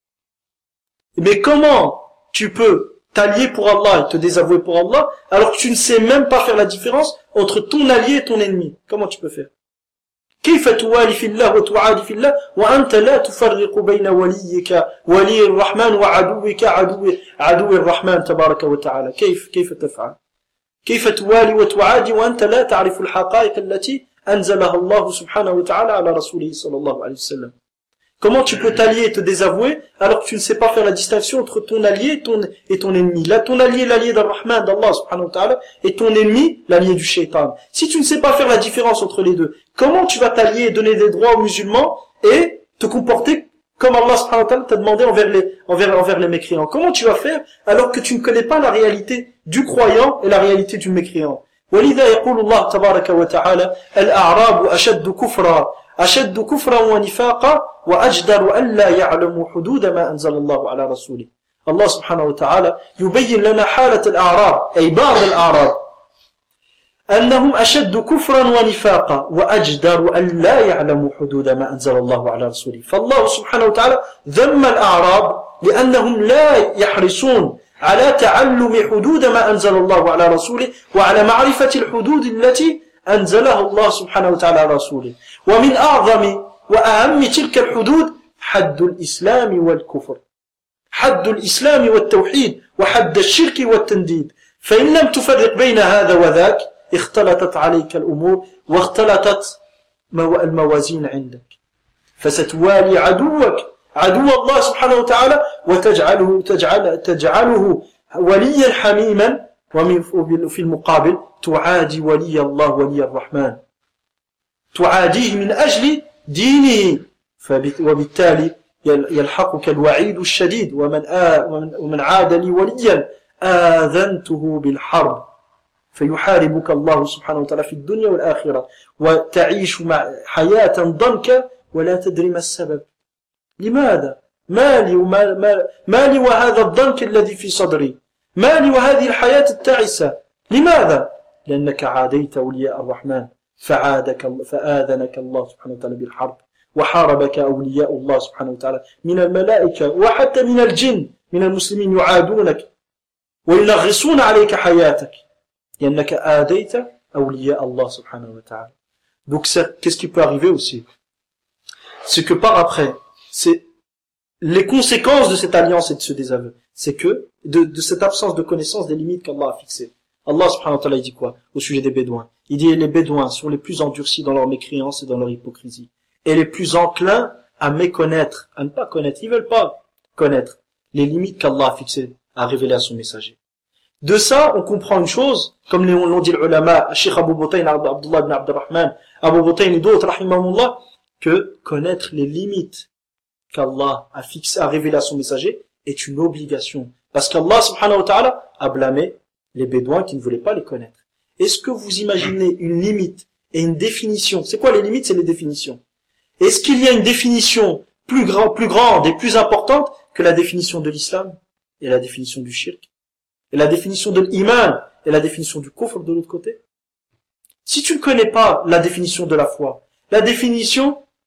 Mais comment tu peux t'allier pour Allah et te désavouer pour Allah, alors que tu ne sais même pas faire la différence entre ton allié et ton ennemi? Comment tu peux faire? كيف توالي في الله وتعادي في الله وأنت لا تفرق بين وليك ولي الرحمن وعدوك عدو عدو الرحمن تبارك وتعالى؟ كيف كيف تفعل؟ كيف توالي وتعادي وأنت لا تعرف الحقائق التي أنزلها الله سبحانه وتعالى على رسوله صلى الله عليه وسلم? Comment tu peux t'allier et te désavouer alors que tu ne sais pas faire la distinction entre ton allié et ton, et ton ennemi? Là, ton allié est l'allié d'Ar-Rahman, d'Allah subhanahu wa ta'ala, et ton ennemi, l'allié du shaitan. Si tu ne sais pas faire la différence entre les deux, comment tu vas t'allier et donner des droits aux musulmans et te comporter comme Allah subhanahu wa ta'ala t'a demandé envers les, envers, envers les mécréants? Comment tu vas faire alors que tu ne connais pas la réalité du croyant et la réalité du mécréant? وَلِذَا يَقُولُ اللَّهُ تَبَارَكَ وَتَعَالَى الْأَعْرَابُ أَشَدُّ كُفْرًا أشد كفرا ونفاقا وأجدر أن لا يعلموا حدود ما أنزل الله على رسوله. الله سبحانه وتعالى يبين لنا حالة الأعراب أي بعض الأعراب أنهم أشد كفرا ونفاقا وأجدر أن لا يعلموا حدود ما أنزل الله على رسوله. فالله سبحانه وتعالى ذم الأعراب لأنهم لا يحرصون على تعلم حدود ما أنزل الله على رسوله وعلى معرفة الحدود التي أنزلها الله سبحانه وتعالى على رسوله. ومن أعظم وأهم تلك الحدود حد الإسلام والكفر، حد الإسلام والتوحيد، وحد الشرك والتنديد. فإن لم تفرق بين هذا وذاك اختلطت عليك الأمور واختلطت الموازين عندك، فستوالي عدوك عدو الله سبحانه وتعالى وتجعله تجعل تجعله وليا حميما، وفي المقابل تعادي ولي الله ولي الرحمن، تعاديه من أجل دينه، وبالتالي يلحقك الوعيد الشديد. ومن, ومن عاد لي وليا آذنته بالحرب، فيحاربك الله سبحانه وتعالى في الدنيا والآخرة، وتعيش مع حياة ضنكا ولا تدري ما السبب. لماذا؟ ما لي, وما ما, ما لي وهذا الضنك الذي في صدري، ما لي وهذه الحياة التعسة؟ لماذا؟ لأنك عاديت أولياء الرحمن فعادك فآذنك الله سبحانه وتعالى بالحرب، وحاربك أولياء الله سبحانه وتعالى من الملائكة وحتى من الجن من المسلمين يعادونك وينغصون عليك حياتك لأنك آذيت أولياء الله سبحانه وتعالى. Donc qu'est-ce qui peut arriver aussi? C'est que par après, c'est les conséquences de cette alliance et de ce désaveu, c'est que de, de cette absence de connaissance des limites qu'Allah a fixées. Allah subhanahu wa ta'ala dit quoi au sujet des Bédouins? Il dit les Bédouins sont les plus endurcis dans leur mécréance et dans leur hypocrisie, et les plus enclins à méconnaître, à ne pas connaître. Ils veulent pas connaître les limites qu'Allah a fixées, à révéler à son messager. De ça, on comprend une chose, comme l'ont dit les ulama, Cheikh Abu Butayn, Abdullah ibn Abdurrahman, Abu Butayn et d'autres, rahimahumullah, que connaître les limites qu'Allah a fixées, à révéler à son messager, est une obligation. Parce qu'Allah subhanahu wa ta'ala a blâmé les Bédouins qui ne voulaient pas les connaître. Est-ce que vous imaginez une limite et une définition? C'est quoi les limites? C'est les définitions. Est-ce qu'il y a une définition plus, grand, plus grande et plus importante que la définition de l'islam et la définition du shirk et la définition de l'iman et la définition du kufr de l'autre côté? Si tu ne connais pas la définition de la foi, la définition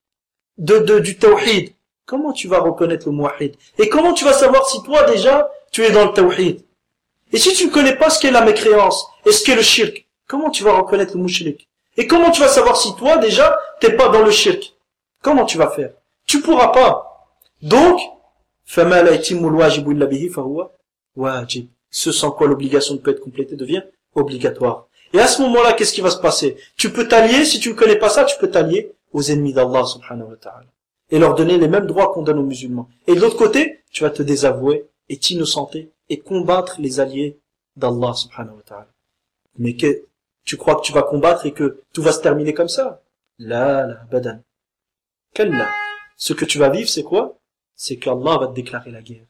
de, de, du tawhid, comment tu vas reconnaître le muwahhid? Et comment tu vas savoir si toi déjà, tu es dans le tawhid? Et si tu ne connais pas ce qu'est la mécréance, et ce qu'est le shirk, comment tu vas reconnaître le mushrik? Et comment tu vas savoir si toi déjà, t'es pas dans le shirk? Comment tu vas faire? Tu pourras pas. Donc, فَمَا لَا يَتِمُّ الْوَاجِبُ إِلَّا بِهِ فَهُوَ وَاجِبٌ. Ce sans quoi l'obligation ne peut être complétée devient obligatoire. Et à ce moment-là, qu'est-ce qui va se passer? Tu peux t'allier, si tu ne connais pas ça, tu peux t'allier aux ennemis d'Allah subhanahu wa ta'ala. Et leur donner les mêmes droits qu'on donne aux musulmans. Et de l'autre côté, tu vas te désavouer et t'innocenter et combattre les alliés d'Allah subhanahu wa ta'ala. Mais que, tu crois que tu vas combattre et que tout va se terminer comme ça? La, la, badan. Kalla. Ce que tu vas vivre, c'est quoi? C'est qu'Allah va te déclarer la guerre.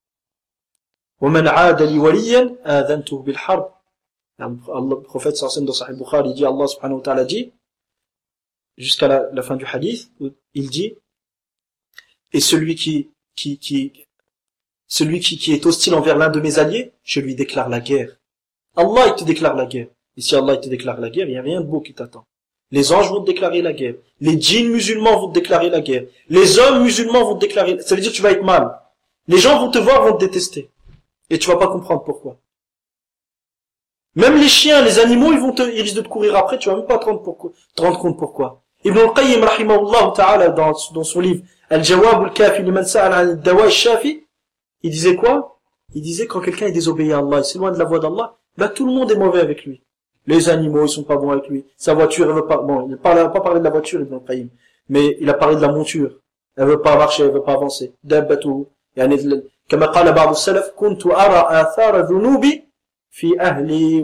وَمَنْ عَادَ لِي وَلِيًّا آذَنْتُهُ بِالْحَرْبِ. Le prophète sallallahu alayhi wa sallam dans Sahih Bukhari, il dit, Allah subhanahu wa ta'ala dit, jusqu'à la, la fin du hadith, il dit, et celui qui, qui, qui, celui qui, qui est hostile envers l'un de mes alliés, je lui déclare la guerre. Allah, il te déclare la guerre. Et si Allah, il te déclare la guerre, il n'y a rien de beau qui t'attend. Les anges vont te déclarer la guerre. Les djinns musulmans vont te déclarer la guerre. Les hommes musulmans vont te déclarer, ça veut dire que tu vas être mal. Les gens vont te voir, vont te détester. Et tu vas pas comprendre pourquoi. Même les chiens, les animaux, ils vont te, ils risquent de te courir après, tu vas même pas te rendre, pourquoi, te rendre compte pourquoi. Ibn al-Qayyim, rahimahullah ta'ala, dans, dans son livre, Al-Jawab al-Kafi liman sa'ala an ad-dawa al-shafi, il disait quoi? Il disait quand quelqu'un est désobéi à Allah, il s'éloigne de la voie d'Allah, bah tout le monde est mauvais avec lui. Les animaux, ils sont pas bons avec lui. Sa voiture, elle veut pas, bon, il n'a pas parlé de la voiture, Ibn al-Qayyim, mais il a parlé de la monture. Elle veut pas marcher, elle veut pas avancer. Dabbatu, yani, كما قال بعض السلف كنت أرى آثار ذنوبي في أهلي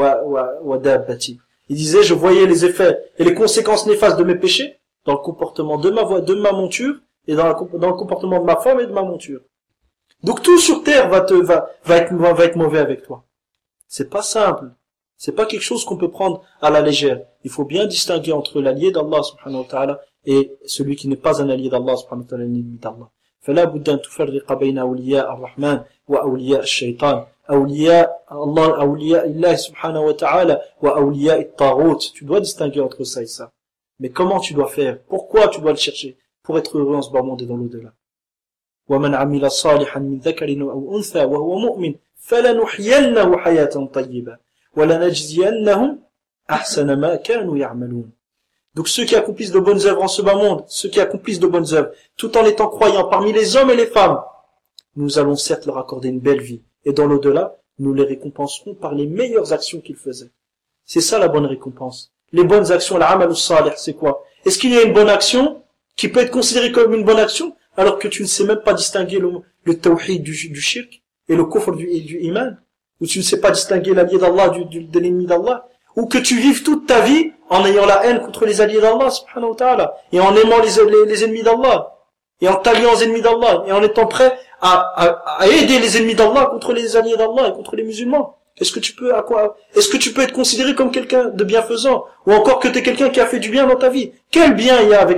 ودابتي. Il disait, je voyais les effets et les conséquences néfastes de mes péchés dans le comportement de ma voix, de ma monture et dans, la, dans le comportement de ma femme et de ma monture. Donc tout sur terre va te va va être va être mauvais avec toi. C'est pas simple. C'est pas quelque chose qu'on peut prendre à la légère. Il faut bien distinguer entre l'allié d'Allah subhanahu wa ta'ala et celui qui n'est pas un allié d'Allah subhanahu wa ta'ala, l'ennemi d'Allah. فلا بد أن تفرق بين أولياء الرحمن وأولياء الشيطان أولياء الله أولياء الله سبحانه وتعالى وأولياء الطاغوت. Tu dois distinguer entre ça et ça. Mais comment tu dois faire? Pourquoi tu dois le chercher? Pour être heureux en ce bas monde et dans l'au-delà. ومن عمل صالحا من ذكر أو أنثى وهو مؤمن فلنحيينه حياة طيبة ولنجزينهم أحسن ما كانوا يعملون. Donc ceux qui accomplissent de bonnes œuvres en ce bas monde, ceux qui accomplissent de bonnes œuvres, tout en étant croyants parmi les hommes et les femmes, nous allons certes leur accorder une belle vie. Et dans l'au-delà, nous les récompenserons par les meilleures actions qu'ils faisaient. C'est ça la bonne récompense. Les bonnes actions, l'amal salih, c'est quoi? Est-ce qu'il y a une bonne action qui peut être considérée comme une bonne action alors que tu ne sais même pas distinguer le, le tawhid du, du shirk et le kufr du, du iman? Ou tu ne sais pas distinguer l'allié d'Allah du, du, de l'ennemi d'Allah? Ou que tu vives toute ta vie en ayant la haine contre les alliés d'Allah subhanahu wa ta'ala, et en aimant les, les, les ennemis d'Allah, et en t'alliant aux ennemis d'Allah, et en étant prêt à, à, à aider les ennemis d'Allah contre les alliés d'Allah et contre les musulmans. Est-ce que tu peux, à quoi, est-ce que tu peux être considéré comme quelqu'un de bienfaisant, ou encore que tu es quelqu'un qui a fait du bien dans ta vie? Quel bien il y a avec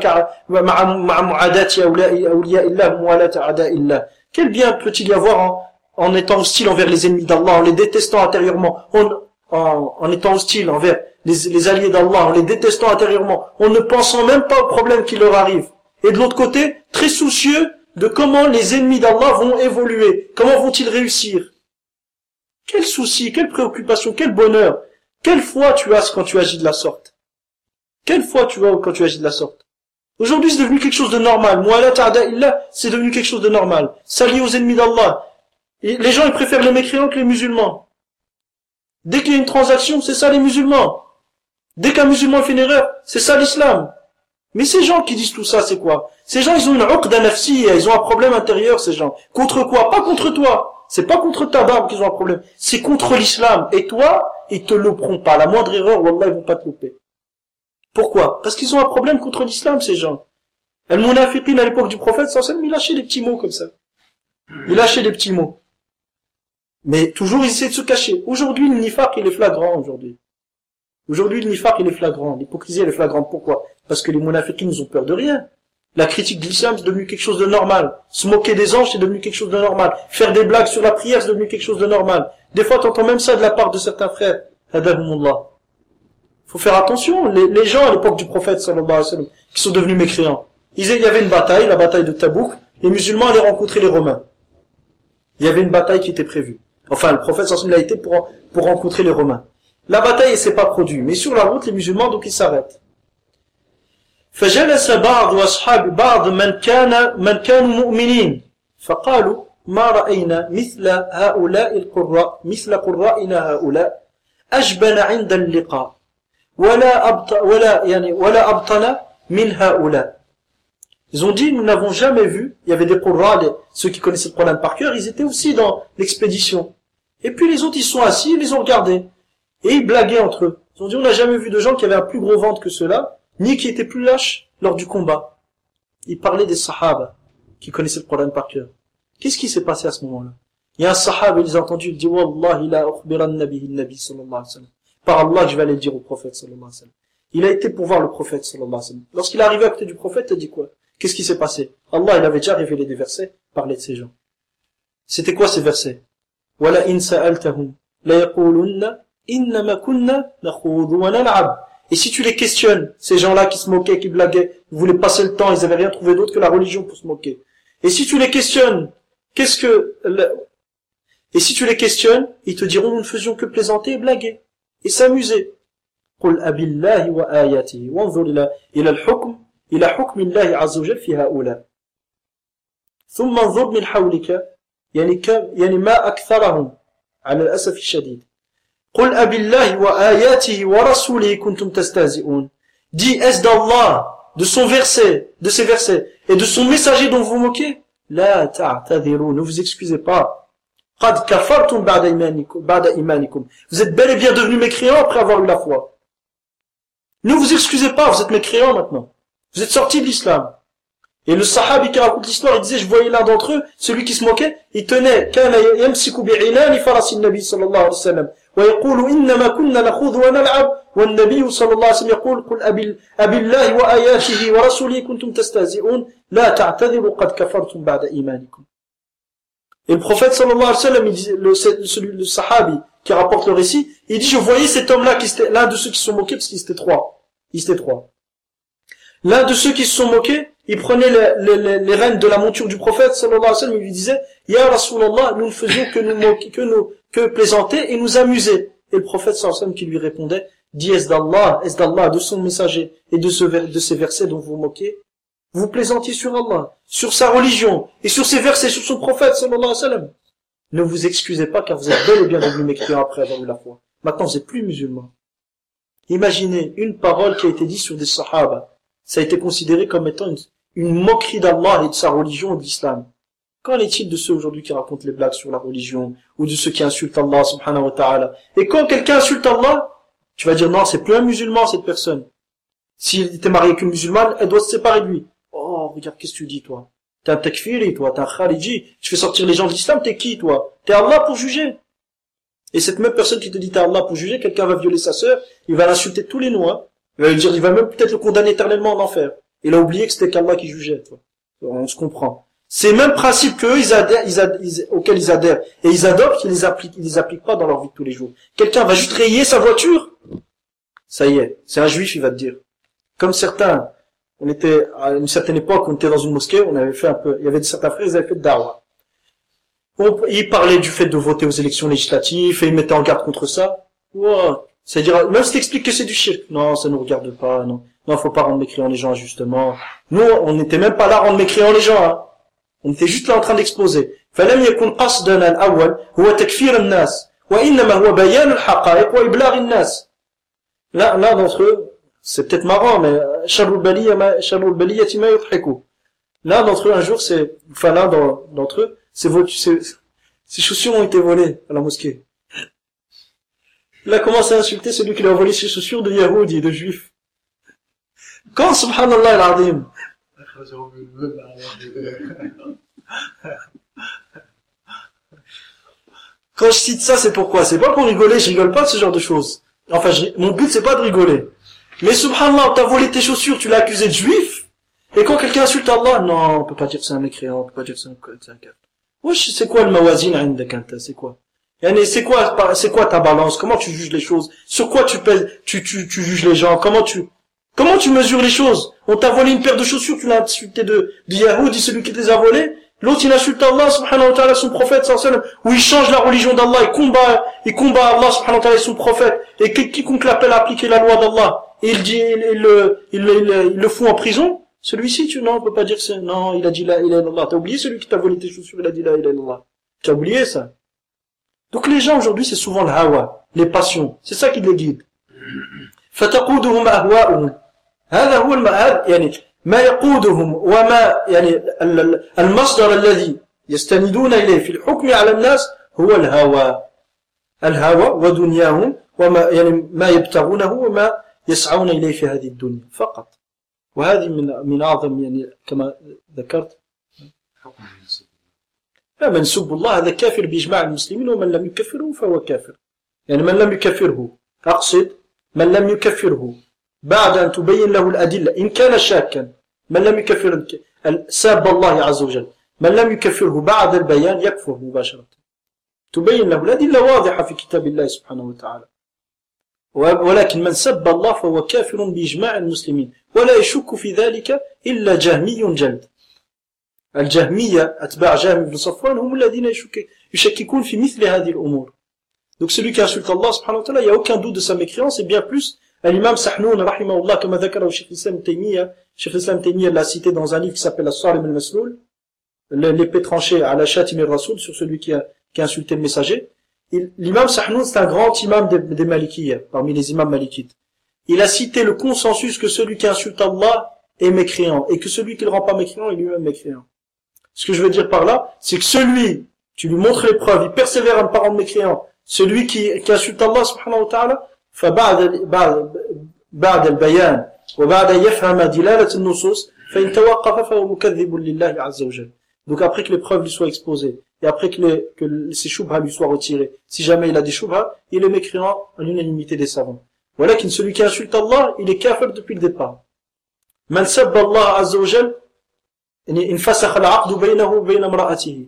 quel bien peut-il y avoir en, en étant hostile envers les ennemis d'Allah, en les détestant intérieurement, en, en, en étant hostile envers les, les alliés d'Allah, en les détestant intérieurement, en ne pensant même pas aux problèmes qui leur arrivent. Et de l'autre côté, très soucieux de comment les ennemis d'Allah vont évoluer, comment vont-ils réussir. Quel souci, quelle préoccupation, quel bonheur, quelle foi tu as quand tu agis de la sorte. Quelle foi tu as quand tu agis de la sorte. Aujourd'hui, c'est devenu quelque chose de normal. Mu'ala ta'ada illa, c'est devenu quelque chose de normal. S'allier aux ennemis d'Allah. Et les gens, ils préfèrent les mécréants que les musulmans. Dès qu'il y a une transaction, c'est ça les musulmans. Dès qu'un musulman fait une erreur, c'est ça l'islam. Mais ces gens qui disent tout ça, c'est quoi? Ces gens, ils ont une uqda nafsiyya, ils ont un problème intérieur, ces gens. Contre quoi? Pas contre toi. C'est pas contre ta barbe qu'ils ont un problème. C'est contre l'islam. Et toi, ils te louperont pas. La moindre erreur, wallah, ils vont pas te louper. Pourquoi? Parce qu'ils ont un problème contre l'islam, ces gens. Al-Munafiqin, à l'époque du prophète, sallallahu alayhi wa sallam, il lâchait des petits mots comme ça. Il lâchait des petits mots. Mais toujours, ils essaient de se cacher. Aujourd'hui, le nifaq, il est flagrant, aujourd'hui. Aujourd'hui, le nifaq, il est flagrant. L'hypocrisie, elle est flagrante. Pourquoi? Parce que les munafiqins, ils ont peur de rien. La critique de l'islam, c'est devenu quelque chose de normal. Se moquer des anges, c'est devenu quelque chose de normal. Faire des blagues sur la prière, c'est devenu quelque chose de normal. Des fois, t'entends même ça de la part de certains frères. Hadahumullah. Faut faire attention. Les, les gens, à l'époque du prophète, sallallahu alayhi wa sallam, qui sont devenus mécréants. il y avait une bataille, la bataille de Tabouk, les musulmans allaient rencontrer les Romains. Il y avait une bataille qui était prévue. Enfin, le prophète sallallahu alayhi wa sallam a été pour, pour rencontrer les Romains. La bataille ne s'est pas produite, mais sur la route, les musulmans, donc ils s'arrêtent. فجلس بعض أصحاب بعض من كان من كانوا مؤمنين فقالوا ما رأينا مثل هؤلاء القراء مثل قرائنا هؤلاء أجبن عند اللقاء ولا أبط ولا يعني ولا أبطل من هؤلاء. Ils ont dit, nous n'avons jamais vu, il y avait des qurra, les, ceux qui connaissaient le Coran par cœur, ils étaient aussi dans l'expédition. Et puis les autres, ils sont assis, ils les ont regardés. Et ils blaguaient entre eux. Ils ont dit, on n'a jamais vu de gens qui avaient un plus gros ventre que ceux-là, ni qui étaient plus lâches lors du combat. Ils parlaient des sahaba, qui connaissaient le Coran par cœur. Qu'est-ce qui s'est passé à ce moment-là? Il y a un sahaba, il les a entendus, il dit, Wallahi la ukhbiran nabihi nabi sallallahu alayhi wa sallam. Par Allah, je vais aller le dire au prophète sallallahu alayhi wa sallam. Il a été pour voir le prophète sallallahu alayhi wa sallam. Lorsqu'il est arrivé à côté du prophète, il a dit quoi? Qu'est-ce qui s'est passé? Allah, il avait déjà révélé des versets, parlait de ces gens. C'était quoi ces versets? Wala in sa'altahum la yaqulunna innama kunna nakhudhu wa nal'ab. Et si tu les questionnes, ces gens-là qui se moquaient, qui blaguaient, ils voulaient passer le temps, ils avaient rien trouvé d'autre que la religion pour se moquer. Et si tu les questionnes, qu'est-ce que le... et si tu les questionnes, ils te diront nous ne faisions que plaisanter et blaguer et s'amuser. Qul abillahi wa ayatihi wanzur ila ila al-hukm إلى حكم الله عز وجل في هؤلاء ثم انظر من حولك يعني كم يعني ما أكثرهم على الأسف الشديد قل أبي الله وآياته ورسوله كنتم تستهزئون. Dis, est-ce d'Allah, de son verset, de ses versets et de son messager dont vous vous moquez? لا تعتذروا, ne vous excusez pas. قد كفرتم بعد إيمانكم بعد إيمانكم. Vous êtes bel et bien devenus mécréants après avoir eu la foi. Ne vous excusez pas, vous êtes mécréants maintenant. Vous êtes sortis de l'islam. Et le sahabi qui raconte l'histoire, il disait, je voyais l'un d'entre eux, celui qui se moquait, il tenait, كان يمسك بعينان فرس النبي صلى الله عليه وسلم ويقول إنما كنا نخوض ونلعب والنبي صلى الله عليه وسلم يقول قل أبي, أبي الله وآياته ورسوله كنتم تستهزئون لا تعتذروا قد كفرتم بعد إيمانكم. Et le prophète sallallahu alayhi wa sallam, il dit, le, celui, le sahabi qui rapporte le récit, il dit, je voyais cet homme-là, qui était l'un de ceux qui se sont moqués, parce qu'ils étaient trois. Ils étaient trois. L'un de ceux qui se sont moqués, il prenait les, les, les rênes de la monture du prophète, sallallahu alayhi wa sallam, il lui disait, Ya Rasulallah, nous ne faisions que nous moquer, que nous, que plaisanter et nous amuser. Et le prophète, sallallahu alayhi wa sallam, qui lui répondait, dis, est-ce d'Allah, est-ce d'Allah, de son messager et de ce, de ces versets dont vous vous moquez? Vous plaisantiez sur Allah, sur sa religion, et sur ses versets, sur son prophète, sallallahu alayhi wa sallam. Ne vous excusez pas, car vous êtes bel et bien devenus mécréants après avoir eu la foi. Maintenant, vous n'êtes plus musulmans. Imaginez une parole qui a été dite sur des sahaba. Ça a été considéré comme étant une, une moquerie d'Allah et de sa religion et de l'islam. Qu'en est-il de ceux aujourd'hui qui racontent les blagues sur la religion, ou de ceux qui insultent Allah subhanahu wa ta'ala? Et quand quelqu'un insulte Allah, tu vas dire non, c'est plus un musulman cette personne. S'il était marié avec une musulmane, elle doit se séparer de lui. Oh, regarde, qu'est-ce que tu dis toi? T'es un takfiri, toi, t'es un khariji, tu fais sortir les gens de l'islam, t'es qui toi? T'es Allah pour juger. Et cette même personne qui te dit t'es Allah pour juger, quelqu'un va violer sa sœur, il va l'insulter tous les noms, hein. Il va lui dire, il va même peut-être le condamner éternellement en enfer. Il a oublié que c'était qu'Allah qui jugeait, toi. On se comprend. Ces mêmes principes qu'eux, ils adhèrent, ils adhèrent, ils, auxquels ils adhèrent, et ils adoptent, ils les appliquent, ils les appliquent pas dans leur vie de tous les jours. Quelqu'un va juste rayer sa voiture. Ça y est. C'est un juif, il va te dire. Comme certains, on était, à une certaine époque, on était dans une mosquée, on avait fait un peu, il y avait certains frères, ils avaient fait de da'wah. Ils parlaient du fait de voter aux élections législatives, et ils mettaient en garde contre ça. Wow. C'est-à-dire, même si t'expliques que c'est du shirk, non, ça nous regarde pas, non. Non, faut pas rendre mécréants les gens, justement. Nous, on n'était même pas là à rendre mécréants les gens, hein. On était juste là en train d'exposer. فلم يكن قصدنا الأول هو تكفير الناس وإنما هو بيان الحقائق وإبلاغ الناس. Là, là d'entre eux, c'est peut-être marrant, mais شر البلية ما شر البلية ما يضحكوا. L'un d'entre eux, un jour, c'est, enfin l'un d'entre eux, ses, ses, ses chaussures ont été volées à la mosquée. Il a commencé à insulter celui qui lui a volé ses chaussures de Yahoudi, de juifs. Quand, subhanallah al-azim, quand je cite ça, c'est pourquoi? C'est pas pour rigoler, je rigole pas de ce genre de choses. Enfin, je, mon but, c'est pas de rigoler. Mais subhanallah, t'as volé tes chaussures, tu l'as accusé de juif, et quand quelqu'un insulte Allah, non, on peut pas dire que c'est un mécréant, on peut pas dire que c'est un, c'est un kafir. Wesh, c'est quoi le mawazin indak anta, c'est quoi? C'est quoi, c'est quoi ta balance? Comment tu juges les choses? Sur quoi tu pèses, tu, tu, tu juges les gens? Comment tu, Comment tu mesures les choses? On t'a volé une paire de chaussures, tu l'as insulté de, de Yahoudi, celui qui te les a volés. L'autre, il insulte Allah, subhanahu wa ta'ala, son prophète, sallallahu alayhi wa sallam, où il change la religion d'Allah, il combat, il combat Allah, subhanahu wa ta'ala, et son prophète. Et quiconque l'appelle à appliquer la loi d'Allah, et il dit, il, il, il, il, il, il le fout en prison. Celui-ci, tu, non, on peut pas dire que c'est, non, il a dit la ilaha illallah. T'as oublié celui qui t'a volé tes chaussures, il a dit la ilaha illallah. Tu as oublié ça? Donc les gens aujourd'hui, c'est souvent le hawa, les passions. C'est ça qui les guide. فَتَقُودُهُمْ أَهْوَاؤُهُمْ هذا هو المعاد يعني ما يقودهم وما يعني المصدر الذي يستندون إليه في الحكم على الناس هو الهوى الهوى ودنياهم وما يعني ما يبتغونه وما يسعون إليه في هذه الدنيا فقط. وهذه من من أعظم يعني كما ذكرت من سب الله هذا كافر بإجماع المسلمين ومن لم يكفره فهو كافر. يعني من لم يكفره أقصد من لم يكفره بعد أن تبين له الأدلة إن كان شاكا من لم يكفر ساب الله عز وجل من لم يكفره بعد البيان يكفر مباشرة تبين له الأدلة واضحة في كتاب الله سبحانه وتعالى. ولكن من سب الله فهو كافر بإجماع المسلمين ولا يشك في ذلك إلا جهمي جلد. الجهمية أتباع جهم بن صفوان هم الذين يشككون في مثل هذه الأمور. Donc celui qui insulte Allah subhanahu wa ta'ala, il n'y a aucun doute de sa mécréance et bien plus l'imam Sahnoun rahimahullah comme ذكره Cheikh Islam Taymiyyah, Cheikh Islam Taymiyyah l'a cité dans un livre qui s'appelle As-Sarim al-Masloul, l'épée tranchée à la Shatim al-Rasoul sur celui qui a, qui a insulté le messager. Il, l'imam Sahnoun c'est un grand imam des, des Malikiyya, parmi les imams malikites. Il a cité le consensus que celui qui insulte Allah est mécréant et que celui qui le rend pas mécréant est lui-même mécréant. Ce que je veux dire par là, c'est que celui, tu lui montres les preuves, il persévère à ne pas rendre mécréant. Celui qui, qui insulte Allah subhanahu wa ta'ala, فبعد بعد بعد البيان وبعد يفهم دلالة النصوص فإن توقف فهو مكذب لله عز وجل. Donc après que les preuves lui soient exposées et après que, les, que ces shubha lui soient retirées, si jamais il a des shubha, il est mécréant à l'unanimité des savants. Voilà qu'une celui qui insulte Allah, il est kafir depuis le départ. من سب الله عز وجل انفسخ العقد بينه وبين امرأته.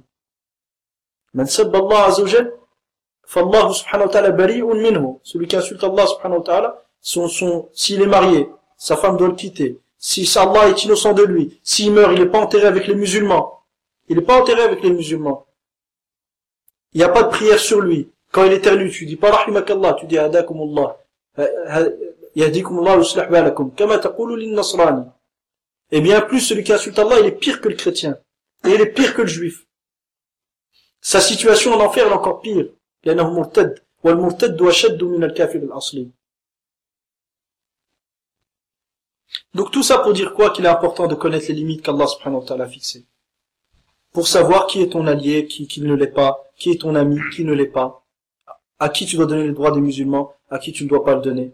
من سب الله عز وجل فالله سبحانه وتعالى بريء منه. Celui qui insulte Allah subhanahu wa ta'ala, son, son, s'il est marié, sa femme doit le quitter. Si Allah est innocent de lui, s'il meurt, il n'est pas enterré avec les musulmans. Il n'est pas enterré avec les musulmans. Il n'y a pas de prière sur lui. Quand il éternue, tu dis pas rahimakallah, tu dis hadakumullah. Yahdikumullah yuslih balakum. Kama taqulu lin nasrani. Et bien plus, celui qui insulte Allah, il est pire que le chrétien. Et il est pire que le juif. Sa situation en enfer est encore pire. لأنه مرتد والمرتد أشد من الكافر الأصلي. Donc tout ça pour dire quoi? Qu'il est important de connaître les limites qu'Allah subhanahu wa ta'ala a fixées. Pour savoir qui est ton allié, qui, qui ne l'est pas, qui est ton ami, qui ne l'est pas, à qui tu dois donner les droits des musulmans, à qui tu ne dois pas le donner.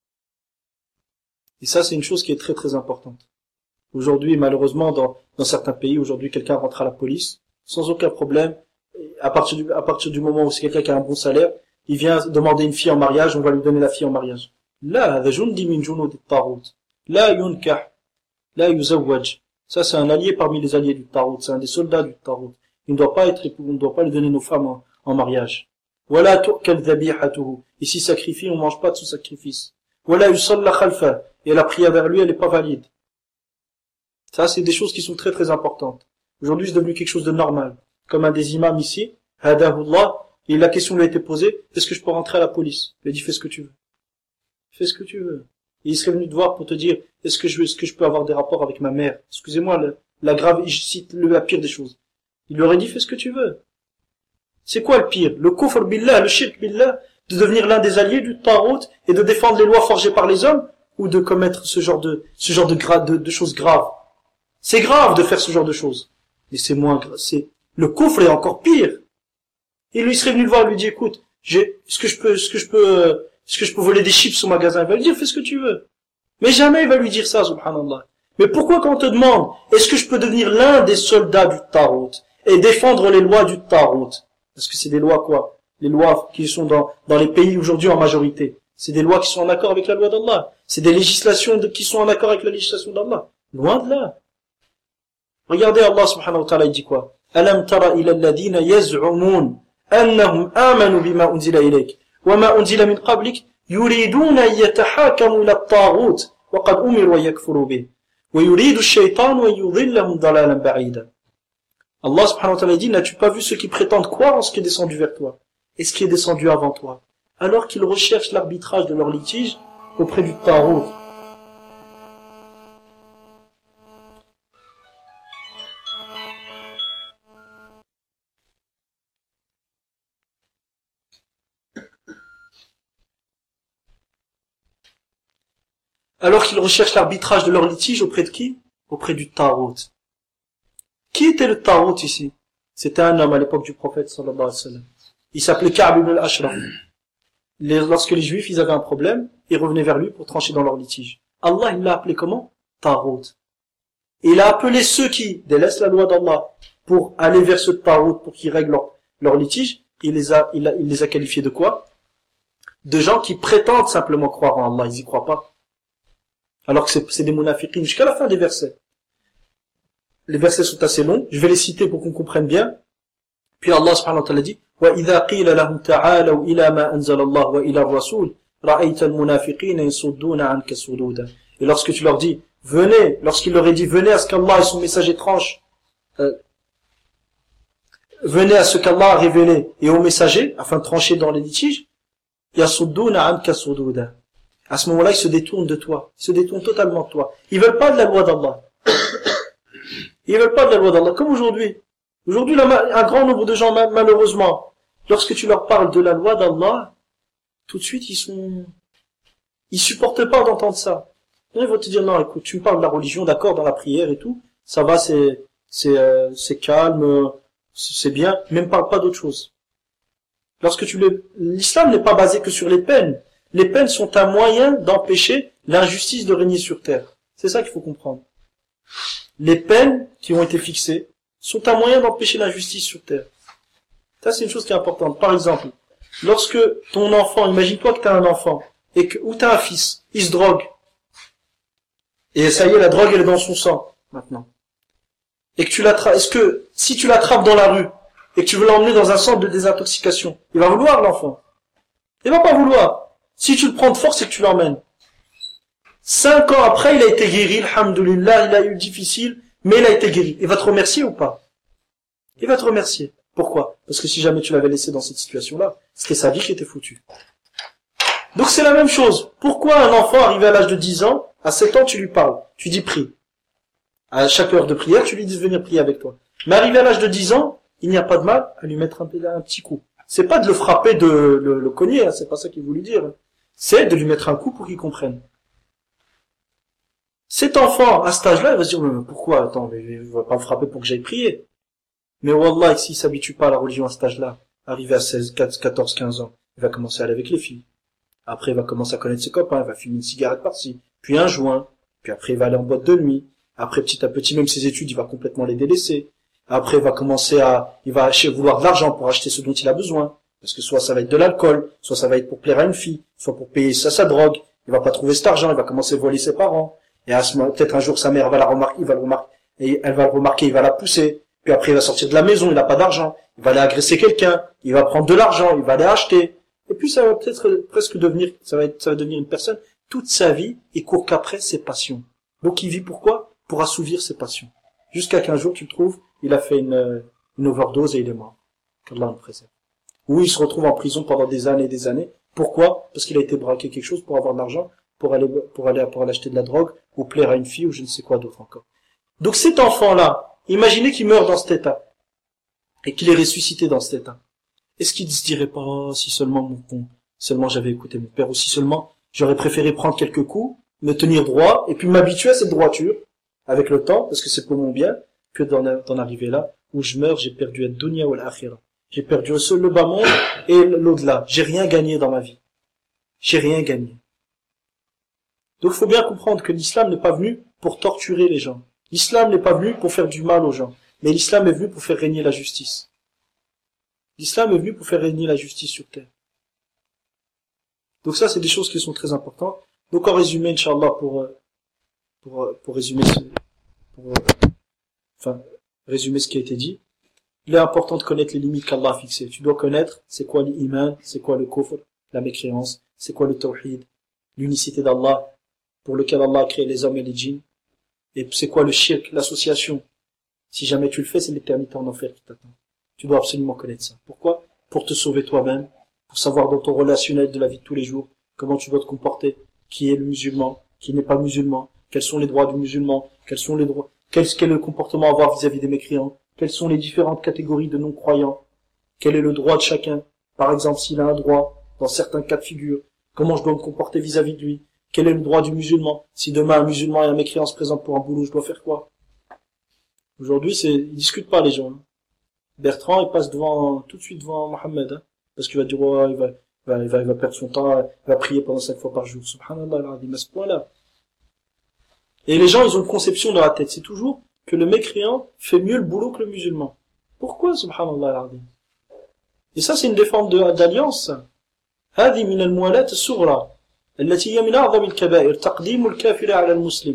Et ça c'est une chose qui est très très importante. Aujourd'hui malheureusement dans, dans certains pays, aujourd'hui quelqu'un rentre à la police, sans aucun problème, à partir du, à partir du moment où c'est quelqu'un qui a un bon salaire, il vient demander une fille en mariage, on va lui donner la fille en mariage. Là, هذا جندي من جنود الطاغوت. لا ينكح, لا يزوج. Ça, c'est un allié parmi les alliés du Tarout. C'est un des soldats du Tarout. Il ne doit pas être, on ne doit pas lui donner nos femmes en, en mariage. ولا تؤكل ذبيحته. Et s'il sacrifie, on ne mange pas de ce sacrifice. ولا يصلى خلفه. Et la prière vers lui, elle n'est pas valide. Ça, c'est des choses qui sont très très importantes. Aujourd'hui, c'est devenu quelque chose de normal. Comme un des imams ici, hadahullah, et la question lui a été posée, est-ce que je peux rentrer à la police? Il a dit, fais ce que tu veux. Fais ce que tu veux. Et il serait venu te voir pour te dire, est-ce que je, est-ce que je peux avoir des rapports avec ma mère? Excusez-moi, la, la grave, je cite la pire des choses. Il lui aurait dit, fais ce que tu veux. C'est quoi le pire? Le kufr billah, le shirk billah, de devenir l'un des alliés du Tarout et de défendre les lois forgées par les hommes, ou de commettre ce genre de, ce genre de, gra- de, de choses graves? C'est grave de faire ce genre de choses. Mais c'est moins grave, c'est, le kufr est encore pire. Et lui, il serait venu le voir et lui dit, écoute, j'ai, est-ce que je peux, est-ce que je peux, euh, est-ce que je peux voler des chips au magasin? Il va lui dire, fais ce que tu veux. Mais jamais il va lui dire ça, subhanallah. Mais pourquoi quand on te demande, est-ce que je peux devenir l'un des soldats du Tarout et défendre les lois du Tarout? Parce que c'est des lois quoi? Les lois qui sont dans, dans les pays aujourd'hui en majorité. C'est des lois qui sont en accord avec la loi d'Allah. C'est des législations de, qui sont en accord avec la législation d'Allah. Loin de là. Regardez Allah subhanahu wa ta'ala, il dit quoi? ألم تر إلى الذين يزعمون أنهم آمنوا بما أنزل إليك وما أنزل من قبلك يريدون أن يتحاكموا إلى الطاغوت وقد أمروا يكفروا به ويريد الشيطان أن يضلهم ضلالا بعيدا. Allah subhanahu wa ta'ala dit, n'as-tu pas vu ceux qui prétendent croire en ce qui est descendu vers toi et ce qui est descendu avant toi, alors qu'ils recherchent l'arbitrage de leur litige auprès du Tarout. Alors qu'ils recherchent l'arbitrage de leur litige auprès de qui? Auprès du Tarout. Qui était le Tarout ici? C'était un homme à l'époque du prophète sallallahu alayhi wa sallam. Il s'appelait Ka'b ibn al-Ashraf. Les, lorsque les Juifs ils avaient un problème, ils revenaient vers lui pour trancher dans leur litige. Allah il l'a appelé comment? Tarout. Et il a appelé ceux qui délaissent la loi d'Allah pour aller vers ce Tarout pour qu'ils règlent leur, leur litige. Il les a, il a, il les a qualifiés de quoi? De gens qui prétendent simplement croire en Allah, ils y croient pas. Alors que c'est, c'est des munafiqines jusqu'à la fin des versets. Les versets sont assez longs, je vais les citer pour qu'on comprenne bien. Puis Allah subhanahu wa ta'ala dit وَإِذَا قِيلَ لَهُمْ تَعَالَوْا إِلَى مَا أَنزَلَ اللَّهُ وَإِلَى الرَّسُولِ رَأَيْتَ الْمُنَافِقِينَ يَصُدُّونَ عَنْكَ صُدُودًا. Et lorsque tu leur dis, venez, lorsqu'il leur est dit, venez à ce qu'Allah et son messager tranchent, euh, venez à ce qu'Allah a révélé et au messager, afin de trancher dans les litiges, يَصُدُّونَ عَنْكَ صُدُودًا. À ce moment-là, ils se détournent de toi, ils se détournent totalement de toi. Ils veulent pas de la loi d'Allah. Ils veulent pas de la loi d'Allah, comme aujourd'hui. Aujourd'hui, un grand nombre de gens, malheureusement, lorsque tu leur parles de la loi d'Allah, tout de suite, ils sont, ils supportent pas d'entendre ça. Ils vont te dire, non, écoute, tu me parles de la religion, d'accord, dans la prière et tout, ça va, c'est, c'est, euh, c'est calme, c'est bien, mais ne me parle pas d'autre chose. Lorsque tu le, l'islam n'est pas basé que sur les peines. Les peines sont un moyen d'empêcher l'injustice de régner sur terre. C'est ça qu'il faut comprendre. Les peines qui ont été fixées sont un moyen d'empêcher l'injustice sur terre. Ça, c'est une chose qui est importante. Par exemple, lorsque ton enfant, imagine-toi que tu as un enfant, et que, ou tu as un fils, il se drogue. Et ça y est, la drogue, elle est dans son sang, maintenant. Et que tu l'attrapes, est-ce que, si tu l'attrapes dans la rue, et que tu veux l'emmener dans un centre de désintoxication, il va vouloir, l'enfant. Il va pas vouloir. Si tu le prends de force, c'est que tu l'emmènes. Cinq ans après, il a été guéri, alhamdoulilah, il a eu difficile, mais il a été guéri. Il va te remercier ou pas? Il va te remercier. Pourquoi? Parce que si jamais tu l'avais laissé dans cette situation-là, c'était sa vie qui était foutue. Donc c'est la même chose. Pourquoi un enfant arrivé à l'âge de dix ans, à sept ans, tu lui parles, tu dis prie. À chaque heure de prière, tu lui dis de venir prier avec toi. Mais arrivé à l'âge de dix ans, il n'y a pas de mal à lui mettre un, un petit coup. C'est pas de le frapper, de le, le cogner, hein, c'est pas ça qu'il voulait dire. C'est de lui mettre un coup pour qu'il comprenne. Cet enfant, à cet âge-là, il va se dire, mais pourquoi, attends, mais il va pas me frapper pour que j'aille prier. Mais wallah, s'il s'habitue pas à la religion à cet âge-là, arrivé à seize, quatorze, quinze ans, il va commencer à aller avec les filles. Après, il va commencer à connaître ses copains, il va fumer une cigarette par-ci, puis un joint, puis après, il va aller en boîte de nuit. Après, petit à petit, même ses études, il va complètement les délaisser. Après, il va commencer à, il va vouloir de l'argent pour acheter ce dont il a besoin. Parce que soit ça va être de l'alcool, soit ça va être pour plaire à une fille, soit pour payer sa, sa drogue. Il va pas trouver cet argent, il va commencer à voler ses parents. Et à ce moment, peut-être un jour, sa mère va la remarquer, il va le remarquer, et elle va le remarquer, il va la pousser. Puis après, il va sortir de la maison, il n'a pas d'argent. Il va aller agresser quelqu'un, il va prendre de l'argent, il va aller acheter. Et puis, ça va peut-être presque devenir, ça va être, ça va devenir une personne, toute sa vie, il court qu'après ses passions. Donc, il vit pourquoi? Pour assouvir ses passions. Jusqu'à qu'un jour, tu le trouves, il a fait une, une overdose et il est mort. Qu'Allah nous préserve. Ou il se retrouve en prison pendant des années et des années. Pourquoi? Parce qu'il a été braqué quelque chose pour avoir de l'argent, pour aller, pour aller, pour aller acheter de la drogue, ou plaire à une fille, ou je ne sais quoi d'autre encore. Donc cet enfant-là, imaginez qu'il meurt dans cet état, et qu'il est ressuscité dans cet état. Est-ce qu'il se dirait pas, oh, si seulement mon con, seulement j'avais écouté mon père, ou si seulement j'aurais préféré prendre quelques coups, me tenir droit, et puis m'habituer à cette droiture, avec le temps, parce que c'est pour mon bien, que d'en, d'en arriver là, où je meurs, j'ai perdu ad-dunya wal akhirah. J'ai perdu seul le bas monde et l'au-delà. J'ai rien gagné dans ma vie. J'ai rien gagné. Donc il faut bien comprendre que l'islam n'est pas venu pour torturer les gens. L'islam n'est pas venu pour faire du mal aux gens. Mais l'islam est venu pour faire régner la justice. L'islam est venu pour faire régner la justice sur terre. Donc ça, c'est des choses qui sont très importantes. Donc en résumé, Inch'Allah, pour, pour, pour résumer ce, pour, enfin, résumer ce qui a été dit, il est important de connaître les limites qu'Allah a fixées. Tu dois connaître c'est quoi l'iman, c'est quoi le kufr, la mécréance, c'est quoi le tawhid, l'unicité d'Allah, pour lequel Allah a créé les hommes et les djinns. Et c'est quoi le shirk, l'association? Si jamais tu le fais, c'est l'éternité en enfer qui t'attend. Tu dois absolument connaître ça. Pourquoi? Pour te sauver toi-même, pour savoir dans ton relationnel de la vie de tous les jours, comment tu dois te comporter, qui est le musulman, qui n'est pas musulman, quels sont les droits du musulman, quels sont les droits, quel, quel est le comportement à avoir vis-à-vis des mécréants, quelles sont les différentes catégories de non-croyants, quel est le droit de chacun, par exemple s'il a un droit, dans certains cas de figure, comment je dois me comporter vis-à-vis de lui, quel est le droit du musulman, si demain un musulman et un mécréant se présentent pour un boulot, je dois faire quoi? Aujourd'hui, c'est, ils discutent pas les gens. Hein. Bertrand, il passe devant, tout de suite devant Mohammed, hein, parce qu'il va dire, oh, il va, il va, il va, il va perdre son temps, il va prier pendant cinq fois par jour. Subhanallah, al-Azim, à ce point-là. Et les gens, ils ont une conception dans la tête, c'est toujours que le mécréant fait mieux le boulot que le musulman. Pourquoi, subhanallah, al-Azim? Et ça, c'est une des formes de, d'alliance. هذه من الموالاة الصغرى التي هي من أعظم الكبائر تقديم الكافر على المسلم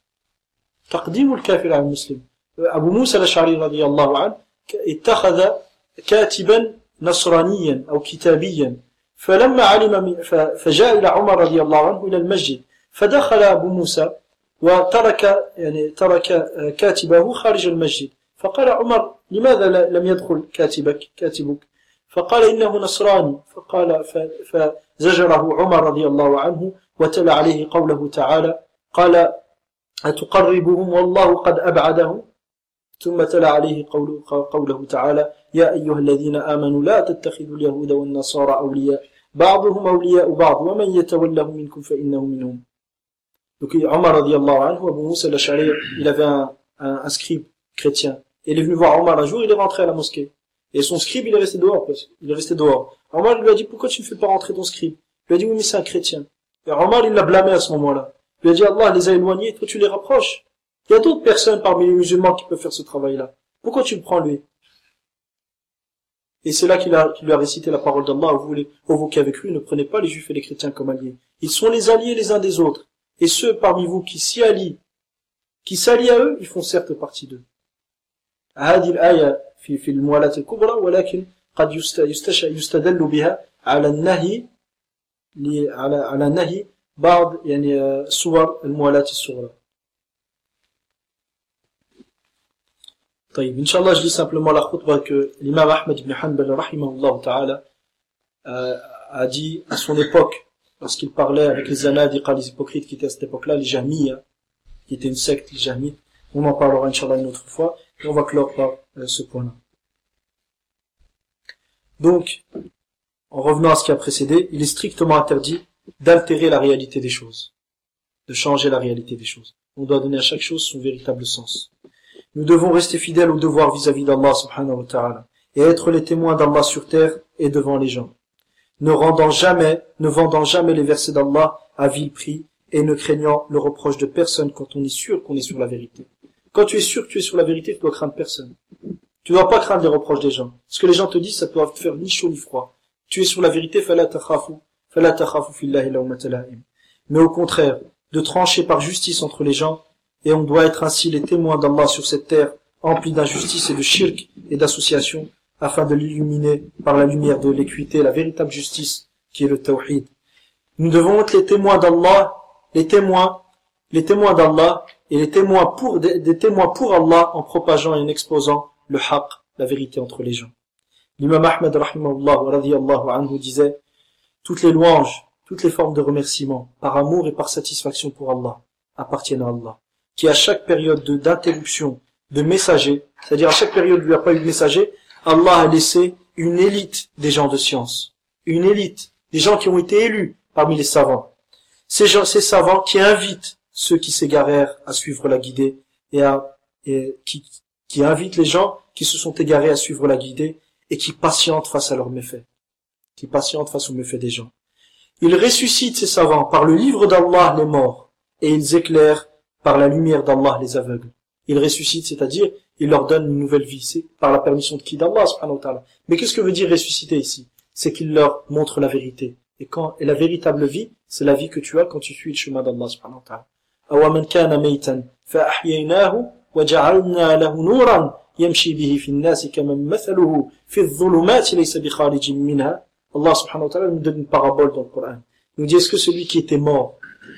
تقديم الكافر على المسلم. أبو موسى الأشعري رضي الله عنه اتخذ كاتبا نصرانيا أو كتابيا فلما علم فجاء إلى عمر رضي الله عنه إلى المسجد فدخل أبو موسى وترك يعني ترك كاتبه خارج المسجد فقال عمر لماذا لم يدخل كاتبك كاتبك فقال إنه نصراني فقال فزجره عمر رضي الله عنه وتلا عليه قوله تعالى قال أتقربهم والله قد أبعدهم ثم تلا عليه قوله, قوله تعالى يا أيها الذين آمنوا لا تتخذوا اليهود والنصارى أولياء بعضهم أولياء بعض ومن يتولهم منكم فإنه منهم. Donc Omar radiallahu anhu, Abu Moussa al-Ash'ari, il avait un, un, un scribe chrétien. Et il est venu voir Omar un jour, il est rentré à la mosquée. Et son scribe, il est resté dehors. Il est resté dehors. Omar lui a dit, pourquoi tu ne fais pas rentrer ton scribe? Il lui a dit, oui, mais c'est un chrétien. Et Omar, il l'a blâmé à ce moment-là. Il lui a dit, Allah les a éloignés, toi tu les rapproches. Il y a d'autres personnes parmi les musulmans qui peuvent faire ce travail-là. Pourquoi tu le prends lui? Et c'est là qu'il a, qu'il lui a récité la parole d'Allah, vous voulez évoquer avec lui, ne prenez pas les juifs et les chrétiens comme alliés. Ils sont les alliés les uns des autres. Et ceux parmi vous qui s'y allient, qui s'allient à eux, ils font certes partie d'eux. هذه الآية في في الموالاة الكبرى ولكن قد يستدل بها على النهي على على نهي بعض يعني صور الموالاة الصغرى. طيب, Inch'Allah, je lis simplement la khutbah que l'imam Ahmed ibn Hanbal, rahimahullah ta'ala, euh, a dit à son époque, lorsqu'il parlait avec les zanadiqa, les hypocrites qui étaient à cette époque-là, les jahmiya, qui étaient une secte, les jahmites. On en parlera, Inch'Allah, une autre fois, et on va clore par euh, ce point-là. Donc, en revenant à ce qui a précédé, il est strictement interdit d'altérer la réalité des choses, de changer la réalité des choses. On doit donner à chaque chose son véritable sens. Nous devons rester fidèles au devoir vis-à-vis d'Allah subhanahu wa ta'ala et être les témoins d'Allah sur terre et devant les gens. Ne rendant jamais, ne vendant jamais les versets d'Allah à vil prix et ne craignant le reproche de personne quand on est sûr qu'on est sur la vérité. Quand tu es sûr que tu es sur la vérité, tu dois craindre personne. Tu ne dois pas craindre les reproches des gens. Ce que les gens te disent, ça doit te faire ni chaud ni froid. Tu es sur la vérité, fala takhafu, fala takhafu fillahi lawmata la'im. Mais au contraire, de trancher par justice entre les gens, et on doit être ainsi les témoins d'Allah sur cette terre, emplie d'injustice et de shirk et d'association, afin de l'illuminer par la lumière de l'équité, la véritable justice, qui est le tawhid. Nous devons être les témoins d'Allah, les témoins, les témoins d'Allah, et les témoins pour, des, des témoins pour Allah, en propageant et en exposant le haqq, la vérité entre les gens. L'imam Ahmed, rahimahullah, radiyallahu anhu, disait, toutes les louanges, toutes les formes de remerciement, par amour et par satisfaction pour Allah, appartiennent à Allah, qui à chaque période de, d'interruption, de messager, c'est-à-dire à chaque période où il n'y a pas eu de messager, Allah a laissé une élite des gens de science, une élite, des gens qui ont été élus parmi les savants. Ces gens, ces savants qui invitent ceux qui s'égarèrent à suivre la guidée et à, et qui, qui invitent les gens qui se sont égarés à suivre la guidée et qui patientent face à leurs méfaits, qui patientent face aux méfaits des gens. Ils ressuscitent ces savants par le livre d'Allah les morts et ils éclairent par la lumière d'Allah les aveugles. Ils ressuscitent, c'est-à-dire, ils leur donnent une nouvelle vie, c'est par la permission de qui? D'Allah, subhanahu wa ta'ala. Mais qu'est-ce que veut dire ressusciter ici? C'est qu'ils leur montrent la vérité. Et quand, et la véritable vie, c'est la vie que tu as quand tu suis le chemin d'Allah, subhanahu wa ta'ala. أَوَمَنْ كَانَ مَيْتًا فَأَحْيَيْنَاهُ وَجَعَلْنَا لَهُ نُورًا يَمْشِي بِهِ فِي النَّاسِ كَمَنْ مَثَلُهُ فِي الظُّلُمَاتِ لَيْسَ بِخَارِجٍ مِنْهَا. Allah, subhanahu wa ta'ala, nous donne une parabole dans le Coran. Il nous dit, est-ce que celui qui était mort,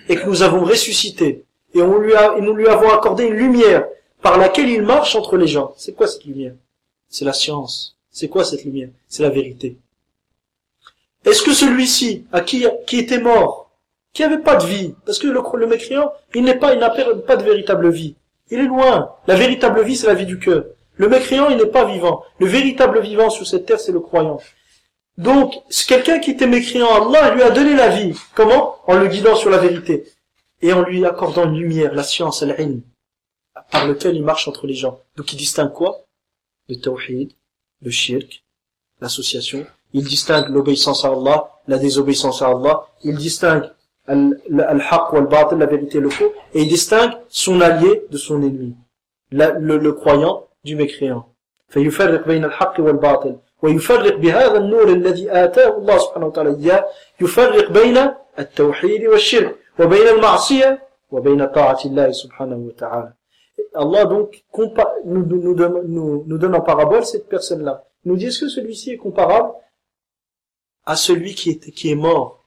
et que nous avons ressuscité, et, on lui a, et nous lui avons accordé une lumière par laquelle il marche entre les gens. C'est quoi cette lumière? C'est la science. C'est quoi cette lumière? C'est la vérité. Est-ce que celui-ci, à qui, qui était mort, qui n'avait pas de vie, parce que le, le mécréant, il n'est pas, il n'a pas de véritable vie. Il est loin. La véritable vie, c'est la vie du cœur. Le mécréant, il n'est pas vivant. Le véritable vivant sur cette terre, c'est le croyant. Donc, c'est quelqu'un qui était mécréant, Allah lui a donné la vie. Comment? En le guidant sur la vérité. Et en lui accordant une lumière, la science, al-ilm, par lequel il marche entre les gens. Donc, il distingue quoi? Le tawhid, le shirk, l'association. Il distingue l'obéissance à Allah, la désobéissance à Allah. Il distingue al-haq ou al-batil, la vérité et le faux. Et il distingue son allié de son ennemi. La, le, le croyant du mécréant. فيفرق بين الحق والباطل ويفرق بهذا النور الذي آتاه الله سبحانه وتعالى إياه يفرق بين التوحيد والشرك وبين المعصية وبين طاعة الله سبحانه وتعالى. Allah donc nous, nous, nous, nous donne en parabole cette personne-là. Il nous dit, est-ce que celui-ci est comparable à celui qui est, qui est mort?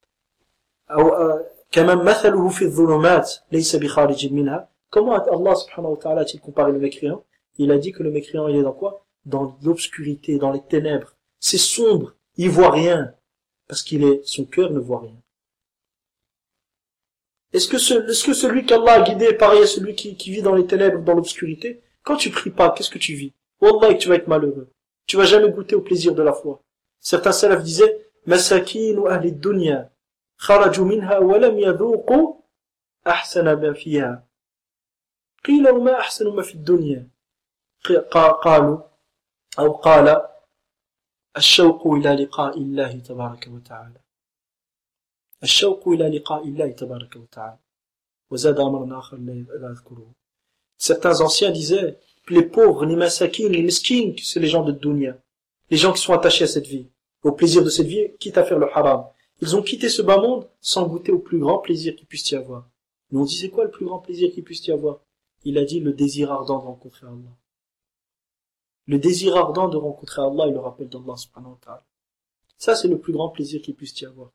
كَمَنْ مَثَلُهُ فِي الظُّلُمَاتِ لَيْسَ بِخَارِجٍ مِنْهَا. Comment Allah subhanahu wa ta'ala a-t-il comparé le mécréant? Il a dit que le mécréant, il est dans quoi? Dans l'obscurité, dans les ténèbres. C'est sombre, il voit rien, parce qu'il est, son cœur ne voit rien. Est-ce que, ce, est-ce que celui qu'Allah a guidé est pareil à celui qui, qui vit dans les ténèbres, dans l'obscurité? Quand tu pries pas, qu'est-ce que tu vis? Wallah, tu vas être malheureux. Tu vas jamais goûter au plaisir de la foi. Certains salafs disaient, Masakinu ahli dunya, kharaju minha wa lam yadhuqu ahsana ma fiha. Qila ma ahsanu ma fi dunya. قالوا أو قال الشوق إلى لقاء الله تبارك وتعالى الشوق إلى لقاء الله تبارك وتعالى وزاد أمرنا آخر لا أذكره. Certains anciens disaient les pauvres, les masakin, les miskins, c'est les gens de dunya, les gens qui sont attachés à cette vie, au plaisir de cette vie, quitte à faire le haram. Ils ont quitté ce bas monde sans goûter au plus grand plaisir qu'il puisse y avoir. Mais on disait quoi le plus grand plaisir qu'il puisse y avoir? Il a dit le désir ardent de rencontrer Allah. Le désir ardent de rencontrer Allah et le rappel d'Allah subhanahu wa ta'ala. Ça, c'est le plus grand plaisir qu'il puisse y avoir.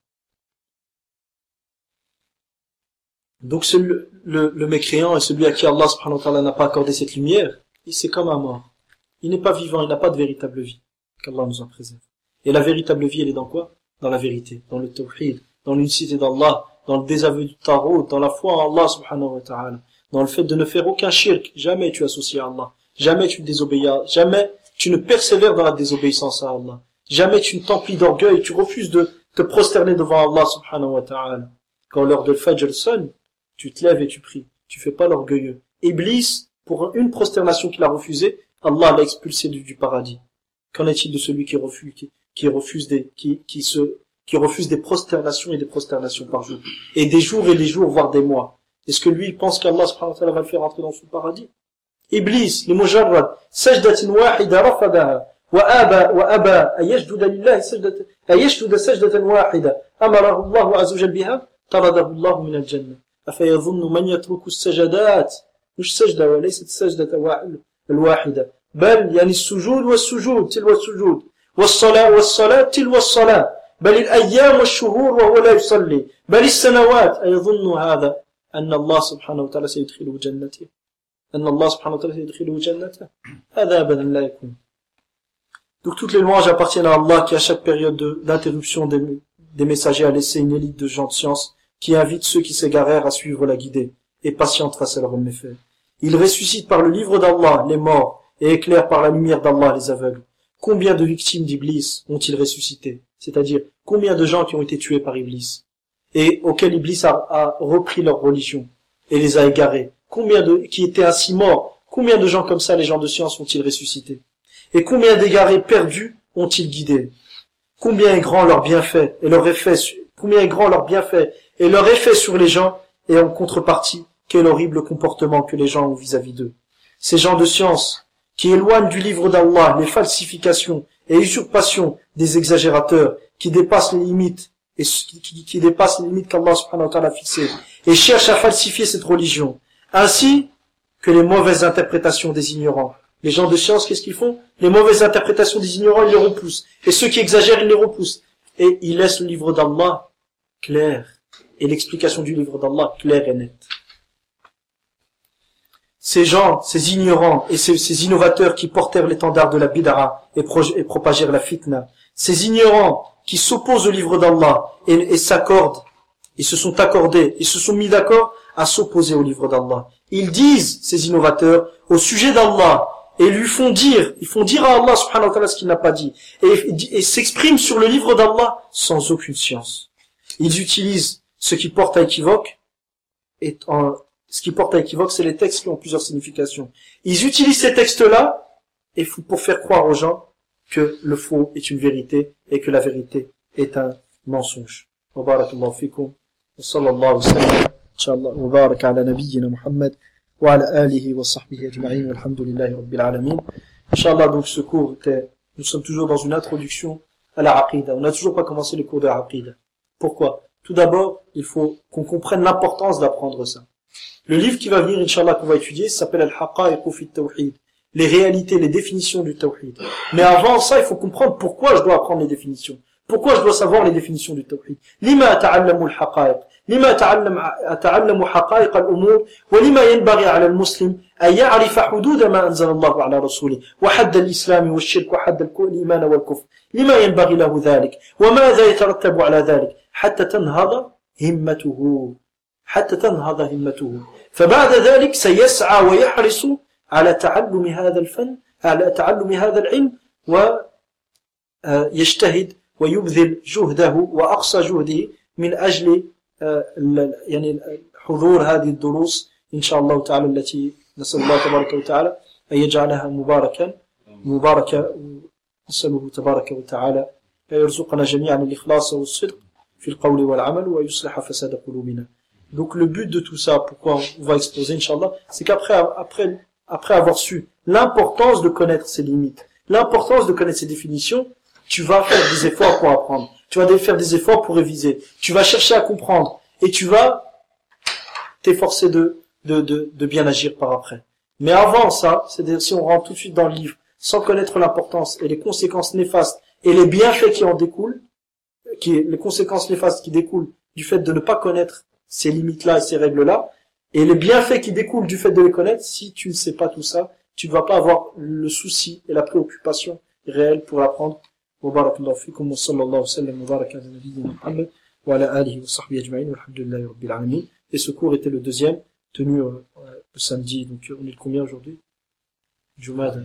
Donc, ce, le, le, le mécréant et celui à qui Allah subhanahu wa ta'ala n'a pas accordé cette lumière, c'est comme un mort. Il n'est pas vivant, il n'a pas de véritable vie. Qu'Allah nous en préserve. Et la véritable vie, elle est dans quoi? Dans la vérité, dans le tawhid, dans l'unicité d'Allah, dans le désaveu du tarot, dans la foi en Allah subhanahu wa ta'ala, dans le fait de ne faire aucun shirk. Jamais tu associes à Allah. Jamais tu désobéis à, jamais tu ne persévères dans la désobéissance à Allah. Jamais tu ne t'emplis d'orgueil, tu refuses de te prosterner devant Allah subhanahu wa ta'ala. Quand l'heure de Fajr sonne, tu te lèves et tu pries. Tu fais pas l'orgueilleux. Iblis, pour une prosternation qu'il a refusée, Allah l'a expulsé du, du paradis. Qu'en est-il de celui qui refuse, qui, qui refuse des, qui, qui se, qui refuse des prosternations et des prosternations par jour? Et des jours et des jours, voire des mois. Est-ce que lui, il pense qu'Allah subhanahu wa ta'ala va le faire entrer dans son paradis? إبليس لمجرد سجدة واحدة رفضها وأبى وأبى أن يسجد لله سجدة أن يسجد سجدة واحدة أمره الله عز وجل بها طرده الله من الجنة. أفيظن من يترك السجدات مش سجدة وليست السجدة الواحدة بل يعني السجود والسجود تلو السجود والصلاة والصلاة تلو الصلاة بل الأيام والشهور وهو لا يصلي بل السنوات أيظن هذا أن الله سبحانه وتعالى سيدخله جنته أن الله سبحانه وتعالى سيدخله جنته هذا أبدا لا يكون. Donc toutes les louanges appartiennent à Allah qui à chaque période de, d'interruption des, des messagers a laissé une élite de gens de science qui invite ceux qui s'égarèrent à suivre la guidée et patiente face à leurs méfaits. Il ressuscite par le livre d'Allah les morts et éclaire par la lumière d'Allah les aveugles. Combien de victimes d'Iblis ont-ils ressuscité? C'est-à-dire combien de gens qui ont été tués par Iblis et auxquels Iblis a, a repris leur religion et les a égarés? Combien de, qui étaient ainsi morts, combien de gens comme ça, les gens de science, ont-ils ressuscité? Et combien d'égarés perdus ont-ils guidés? Combien est grand leur bienfait et leur effet, combien est grand leur bienfait et leur effet sur les gens, et en contrepartie, quel horrible comportement que les gens ont vis-à-vis d'eux. Ces gens de science, qui éloignent du livre d'Allah les falsifications et usurpations des exagérateurs, qui dépassent les limites, et qui, qui, qui dépassent les limites qu'Allah subhanahu wa ta'ala a fixées, et cherchent à falsifier cette religion, ainsi que les mauvaises interprétations des ignorants. Les gens de science, qu'est-ce qu'ils font? Les mauvaises interprétations des ignorants, ils les repoussent. Et ceux qui exagèrent, ils les repoussent. Et ils laissent le livre d'Allah clair, et l'explication du livre d'Allah claire et nette. Ces gens, ces ignorants et ces, ces innovateurs qui portèrent l'étendard de la bid'a et, pro, et propagèrent la fitna, ces ignorants qui s'opposent au livre d'Allah et, et s'accordent, ils se sont accordés, ils se sont mis d'accord à s'opposer au livre d'Allah. Ils disent, ces innovateurs, au sujet d'Allah, et lui font dire, ils font dire à Allah subhanahu wa ta'ala ce qu'il n'a pas dit, et, et s'expriment sur le livre d'Allah sans aucune science. Ils utilisent ce qui porte à équivoque, et en, ce qui porte à équivoque, c'est les textes qui ont plusieurs significations. Ils utilisent ces textes-là, et pour faire croire aux gens que le faux est une vérité, et que la vérité est un mensonge. Wa barakallahu fikum, wa sallallahu sallam, inshallah, wa baraka ala nabiyyina Muhammad, wa ala alihi wa sahbihi ajma'in, walhamdulillahi rabbil alamin. Inshallah, donc ce cours était, nous sommes toujours dans une introduction à la aqida. On n'a toujours pas commencé le cours de la aqida. Pourquoi? Tout d'abord, il faut qu'on comprenne l'importance d'apprendre ça. Le livre qui va venir, inshallah, qu'on va étudier, s'appelle Al-Haqa'iq fi at-Tawhid. Les réalités, les définitions du Tawhid. Mais avant ça, il faut comprendre pourquoi je dois apprendre les définitions. Pourquoi je dois savoir les définitions du Tawhid. Lima ata'allamu al-haqa'iq. Lima ata'allamu haqa'iq al-umur. Wa lima yanbaghi 'ala al-muslim an ya'rifa hudud ma anzala Allahu 'ala rasulih. Wa hadd al-islam wa ash-shirk wa hadd al-iman wa al-kufr. Lima yanbaghi lahu dhalik. Wa madha yatarattabu 'ala dhalik. Hatta tanhada himmatuhu. حتى تنهض همته فبعد ذلك سيسعى ويحرص على تعلم هذا الفن على تعلم هذا العلم ويجتهد ويبذل جهده وأقصى جهده من أجل يعني حضور هذه الدروس إن شاء الله تعالى التي نسأل الله تبارك وتعالى أن يجعلها مباركا مباركة نسأله تبارك وتعالى يرزقنا جميعا الإخلاص والصدق في القول والعمل ويصلح فساد قلوبنا. Donc le but de tout ça, pourquoi on va exposer, Inch'Allah, c'est qu'après après, après avoir su l'importance de connaître ses limites, l'importance de connaître ses définitions, tu vas faire des efforts pour apprendre, tu vas faire des efforts pour réviser, tu vas chercher à comprendre, et tu vas t'efforcer de, de, de, de bien agir par après. Mais avant ça, c'est-à-dire si on rentre tout de suite dans le livre, sans connaître l'importance et les conséquences néfastes et les bienfaits qui en découlent, qui, les conséquences néfastes qui découlent du fait de ne pas connaître ces limites-là et ces règles-là, et les bienfaits qui découlent du fait de les connaître, si tu ne sais pas tout ça, tu ne vas pas avoir le souci et la préoccupation réelle pour l'apprendre. Wa barakallahu fikum wa sallallahu wa sallam wa baraka ala nabiyyina Muhammad wa ala alihi wa sahbihi ajma'in walhamdulillahi rabbil alamin. Et ce cours était le deuxième, tenu euh, le samedi, donc on est le combien aujourd'hui? Jumada.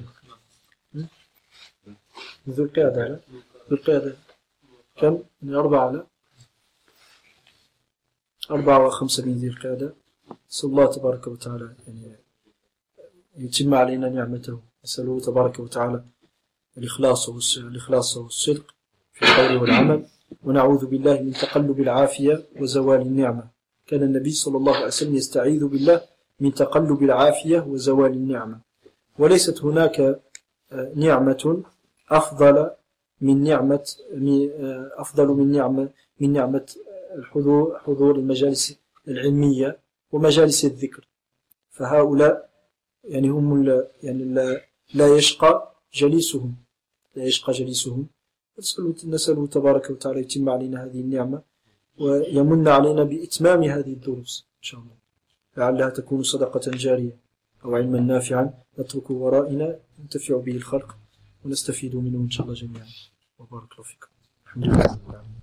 ذو القعدة ذو القعدة كم؟ من أربعة لا أربعة وخمسة من ذي القعدة. نسأل الله تبارك وتعالى يعني يتم علينا نعمته. نسأله تبارك وتعالى الإخلاص والإخلاص والصدق في القول والعمل، ونعوذ بالله من تقلب العافية وزوال النعمة. كان النبي صلى الله عليه وسلم يستعيذ بالله من تقلب العافية وزوال النعمة. وليست هناك نعمة أفضل من نعمة أفضل من نعمة من نعمة الحضور حضور المجالس العلمية ومجالس الذكر. فهؤلاء يعني هم يعني لا, لا يشقى جليسهم لا يشقى جليسهم. نسأله تبارك وتعالى يتم علينا هذه النعمة ويمن علينا بإتمام هذه الدروس إن شاء الله، لعلها تكون صدقة جارية أو علما نافعا نترك ورائنا ينتفع به الخلق ونستفيد منه إن شاء الله جميعا. وبارك الله فيكم. الحمد لله.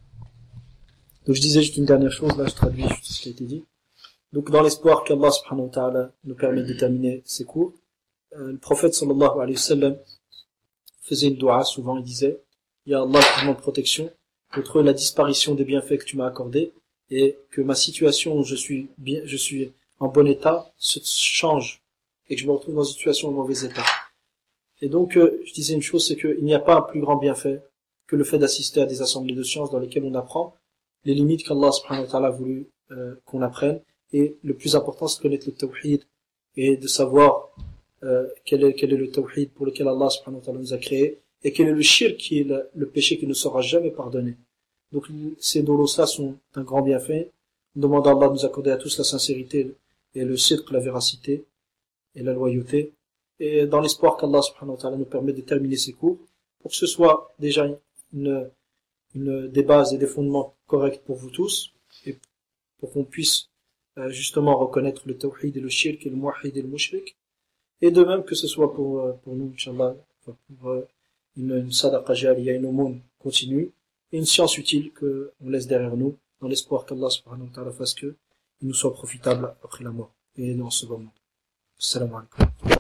Donc je disais juste une dernière chose, là je traduis juste ce qui a été dit. Donc dans l'espoir qu'Allah subhanahu wa ta'ala nous permette de terminer ces cours, euh, le prophète sallallahu alayhi wa sallam faisait une dua, souvent il disait Ya Allah, je te demande protection contre la disparition des bienfaits que tu m'as accordés et que ma situation où je suis bien, je suis en bon état se change et que je me retrouve dans une situation en mauvais état. Et donc euh, je disais une chose, c'est qu'il n'y a pas un plus grand bienfait que le fait d'assister à des assemblées de sciences dans lesquelles on apprend les limites qu'Allah subhanahu wa ta'ala a voulu euh, qu'on apprenne, et le plus important c'est de connaître le tawhid et de savoir euh, quel est quel est le tawhid pour lequel Allah subhanahu wa ta'ala nous a créé, et quel est le shirk qui est le, le péché qui ne sera jamais pardonné. Donc ces dolos-là sont un grand bienfait. On demande à Allah de nous accorder à tous la sincérité et le sidq, la véracité et la loyauté, et dans l'espoir qu'Allah subhanahu wa ta'ala nous permet de terminer ces cours pour que ce soit déjà une, une des bases et des fondements corrects pour vous tous, et pour qu'on puisse euh, justement reconnaître le tawhid et le shirk et le muwahhid et le mushrik. Et de même que ce soit pour, euh, pour nous, Inch'Allah, pour euh, une, une sadaqa jariya, une aumône continue, et une science utile que on laisse derrière nous, dans l'espoir qu'Allah subhanahu wa ta'ala fasse que il nous soit profitable après la mort et dans ce moment. Assalamu alaikum.